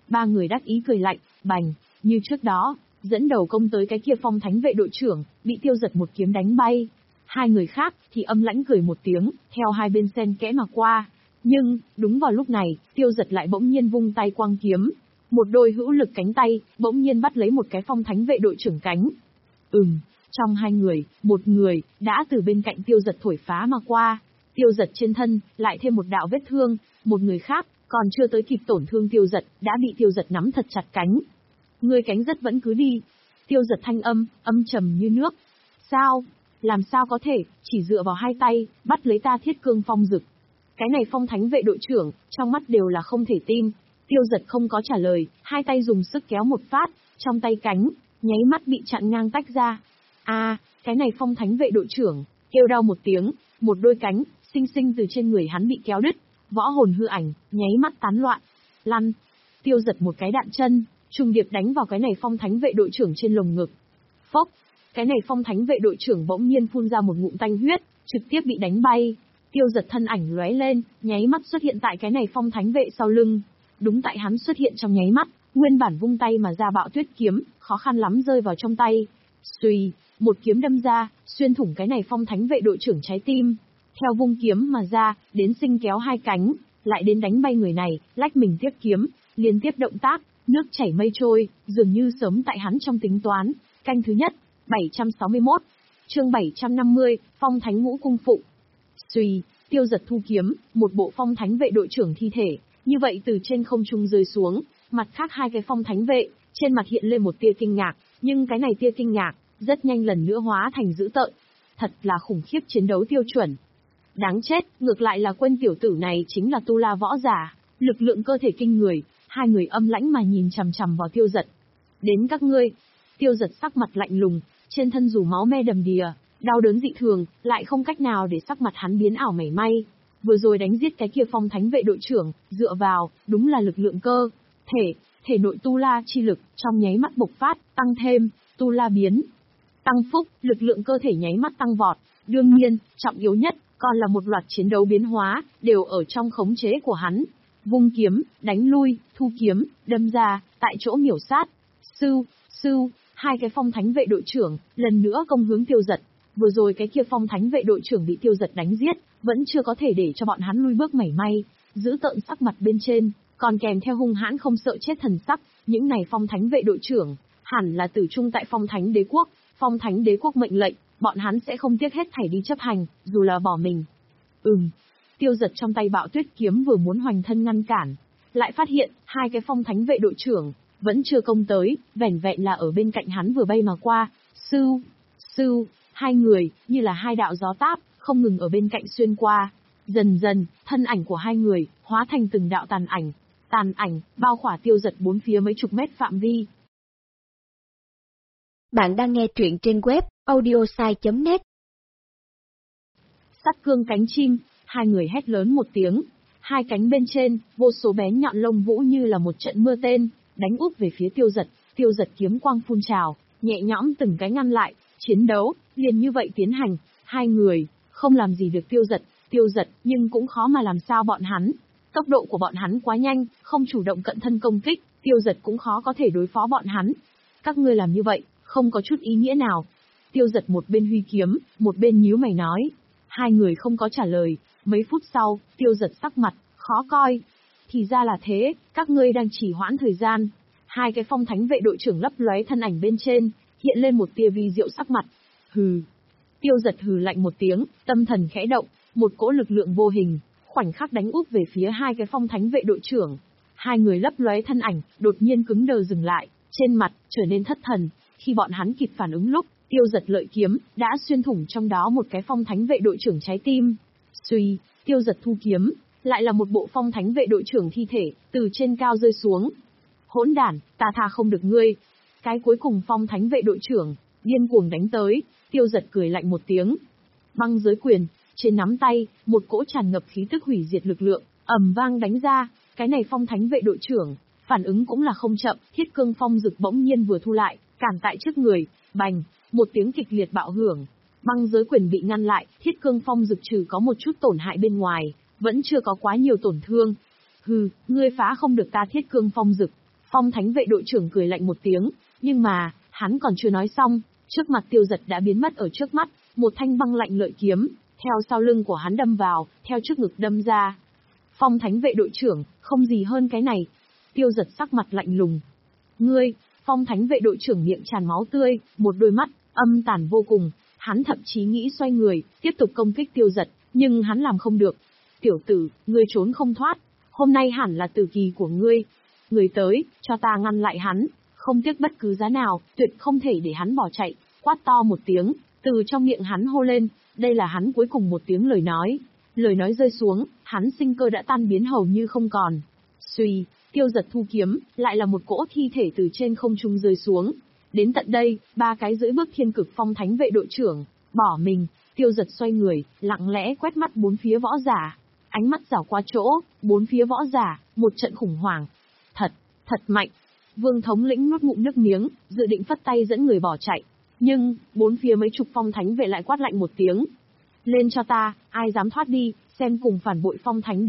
[SPEAKER 1] Ba người đắc ý cười lạnh, bành, như trước đó, dẫn đầu công tới cái kia phong thánh vệ đội trưởng, bị Tiêu Giật một kiếm đánh bay. Hai người khác thì âm lãnh cười một tiếng, theo hai bên xen kẽ mà qua. Nhưng, đúng vào lúc này, Tiêu Giật lại bỗng nhiên vung tay quang kiếm. Một đôi hữu lực cánh tay, bỗng nhiên bắt lấy một cái phong thánh vệ đội trưởng cánh. Ừm, trong hai người, một người, đã từ bên cạnh Tiêu Giật thổi phá mà qua. Tiêu Giật trên thân, lại thêm một đạo vết thương, một người khác, còn chưa tới kịp tổn thương Tiêu Giật, đã bị Tiêu Giật nắm thật chặt cánh. Người cánh rất vẫn cứ đi. Tiêu Giật thanh âm, âm trầm như nước. Sao? Làm sao có thể, chỉ dựa vào hai tay, bắt lấy ta Thiết Cương Phong Dực. Cái này phong thánh vệ đội trưởng, trong mắt đều là không thể tin. Tiêu Giật không có trả lời, hai tay dùng sức kéo một phát, trong tay cánh, nháy mắt bị chặn ngang tách ra. A, à, cái này phong thánh vệ đội trưởng, kêu đau một tiếng, một đôi cánh, xinh xinh từ trên người hắn bị kéo đứt, võ hồn hư ảnh, nháy mắt tán loạn. Lăn, Tiêu Giật một cái đạn chân, trùng điệp đánh vào cái này phong thánh vệ đội trưởng trên lồng ngực. Phốc, cái này phong thánh vệ đội trưởng bỗng nhiên phun ra một ngụm tanh huyết, trực tiếp bị đánh bay. Tiêu Giật thân ảnh lóe lên, nháy mắt xuất hiện tại cái này phong thánh vệ sau lưng. Đúng tại hắn xuất hiện trong nháy mắt, nguyên bản vung tay mà ra bạo tuyết kiếm, khó khăn lắm rơi vào trong tay. Xuy, một kiếm đâm ra, xuyên thủng cái này phong thánh vệ đội trưởng trái tim. Theo vung kiếm mà ra, đến sinh kéo hai cánh, lại đến đánh bay người này, lách mình tiếp kiếm, liên tiếp động tác, nước chảy mây trôi, dường như sớm tại hắn trong tính toán. Canh thứ nhất, bảy trăm sáu mươi mốt, chương bảy trăm năm mươi, phong thánh ngũ cung phụ. Xuy, Tiêu Giật thu kiếm, một bộ phong thánh vệ đội trưởng thi thể, như vậy từ trên không trung rơi xuống, mặt khác hai cái phong thánh vệ, trên mặt hiện lên một tia kinh ngạc, nhưng cái này tia kinh ngạc, rất nhanh lần nữa hóa thành dữ tợn. Thật là khủng khiếp chiến đấu tiêu chuẩn. Đáng chết, ngược lại là quên tiểu tử này chính là tu la võ giả, lực lượng cơ thể kinh người, hai người âm lãnh mà nhìn chằm chằm vào Tiêu Giật. Đến các ngươi, Tiêu Giật sắc mặt lạnh lùng, trên thân dù máu me đầm đìa, đau đớn dị thường, lại không cách nào để sắc mặt hắn biến ảo mảy may. Vừa rồi đánh giết cái kia phong thánh vệ đội trưởng, dựa vào, đúng là lực lượng cơ thể, thể nội tu la chi lực, trong nháy mắt bộc phát, tăng thêm, tu la biến. Tăng phúc, lực lượng cơ thể nháy mắt tăng vọt, đương nhiên, trọng yếu nhất, còn là một loạt chiến đấu biến hóa, đều ở trong khống chế của hắn. Vung kiếm, đánh lui, thu kiếm, đâm ra, tại chỗ miểu sát. Sưu, sưu, hai cái phong thánh vệ đội trưởng, lần nữa công hướng Tiêu Giật. Vừa rồi cái kia phong thánh vệ đội trưởng bị Tiêu Giật đánh giết, vẫn chưa có thể để cho bọn hắn lui bước mảy may, giữ tợn sắc mặt bên trên, còn kèm theo hung hãn không sợ chết thần sắc, những này phong thánh vệ đội trưởng, hẳn là tử trung tại phong thánh đế quốc, phong thánh đế quốc mệnh lệnh, bọn hắn sẽ không tiếc hết thảy đi chấp hành, dù là bỏ mình. Ừm, Tiêu Giật trong tay bạo tuyết kiếm vừa muốn hoành thân ngăn cản, lại phát hiện, hai cái phong thánh vệ đội trưởng, vẫn chưa công tới, vẻn vẹn là ở bên cạnh hắn vừa bay mà qua, sưu, sưu, hai người, như là hai đạo gió táp, không ngừng ở bên cạnh xuyên qua. Dần dần, thân ảnh của hai người, hóa thành từng đạo tàn ảnh. Tàn ảnh, bao khỏa Tiêu Giật bốn phía mấy chục mét phạm vi.
[SPEAKER 2] Bạn đang nghe truyện trên web, audiosai chấm net.
[SPEAKER 1] Sắt cương cánh chim, hai người hét lớn một tiếng. Hai cánh bên trên, vô số bén nhọn lông vũ như là một trận mưa tên, đánh úp về phía Tiêu Giật. Tiêu Giật kiếm quang phun trào, nhẹ nhõm từng cái ngăn lại. Chiến đấu, liền như vậy tiến hành. Hai người, không làm gì được Tiêu Giật, Tiêu Giật, nhưng cũng khó mà làm sao bọn hắn. Tốc độ của bọn hắn quá nhanh, không chủ động cận thân công kích, Tiêu Giật cũng khó có thể đối phó bọn hắn. Các ngươi làm như vậy, không có chút ý nghĩa nào. Tiêu Giật một bên huy kiếm, một bên nhíu mày nói. Hai người không có trả lời, mấy phút sau, Tiêu Giật sắc mặt, khó coi. Thì ra là thế, các ngươi đang chỉ hoãn thời gian. Hai cái phong thánh vệ đội trưởng lấp lóe thân ảnh bên trên, hiện lên một tia vi diệu sắc mặt. Hừ. Tiêu Giật hừ lạnh một tiếng, tâm thần khẽ động, một cỗ lực lượng vô hình, khoảnh khắc đánh úp về phía hai cái phong thánh vệ đội trưởng. Hai người lấp lóe thân ảnh, đột nhiên cứng đờ dừng lại, trên mặt trở nên thất thần. Khi bọn hắn kịp phản ứng lúc, Tiêu Giật lợi kiếm đã xuyên thủng trong đó một cái phong thánh vệ đội trưởng trái tim. Suy, Tiêu Giật thu kiếm, lại là một bộ phong thánh vệ đội trưởng thi thể từ trên cao rơi xuống. Hỗn đản, ta tha không được ngươi. Cái cuối cùng phong thánh vệ đội trưởng điên cuồng đánh tới. Tiêu Giật cười lạnh một tiếng. Băng giới quyền, trên nắm tay, một cỗ tràn ngập khí tức hủy diệt lực lượng, ầm vang đánh ra. Cái này phong thánh vệ đội trưởng, phản ứng cũng là không chậm, Thiết Cương Phong Dực bỗng nhiên vừa thu lại, cản tại trước người, bành, một tiếng kịch liệt bạo hưởng. Băng giới quyền bị ngăn lại, Thiết Cương Phong Dực trừ có một chút tổn hại bên ngoài, vẫn chưa có quá nhiều tổn thương. Hừ, ngươi phá không được ta Thiết Cương Phong Dực. Phong thánh vệ đội trưởng cười lạnh một tiếng, nhưng mà, hắn còn chưa nói xong, trước mặt Tiêu Giật đã biến mất ở trước mắt, một thanh băng lạnh lợi kiếm, theo sau lưng của hắn đâm vào, theo trước ngực đâm ra. Phong thánh vệ đội trưởng, không gì hơn cái này. Tiêu Giật sắc mặt lạnh lùng. Ngươi, Phong thánh vệ đội trưởng miệng tràn máu tươi, một đôi mắt, âm tàn vô cùng, hắn thậm chí nghĩ xoay người, tiếp tục công kích Tiêu Giật, nhưng hắn làm không được. Tiểu tử, ngươi trốn không thoát, hôm nay hẳn là tử kỳ của ngươi. Người tới, cho ta ngăn lại hắn, không tiếc bất cứ giá nào, tuyệt không thể để hắn bỏ chạy. Quát to một tiếng, từ trong miệng hắn hô lên, đây là hắn cuối cùng một tiếng lời nói. Lời nói rơi xuống, hắn sinh cơ đã tan biến hầu như không còn. Xuy, Tiêu Giật thu kiếm, lại là một cỗ thi thể từ trên không trung rơi xuống. Đến tận đây, ba cái dưới bước thiên cực phong thánh vệ đội trưởng, bỏ mình. Tiêu Giật xoay người, lặng lẽ quét mắt bốn phía võ giả. Ánh mắt dảo qua chỗ, bốn phía võ giả, một trận khủng hoảng. Thật, thật mạnh. Vương thống lĩnh nuốt ngụm nước miếng, dự định phất tay dẫn người bỏ chạy. Nhưng, bốn phía mấy chục phong thánh vệ lại quát lạnh một tiếng. Lên cho ta, ai dám thoát đi, xem cùng phản bội phong thánh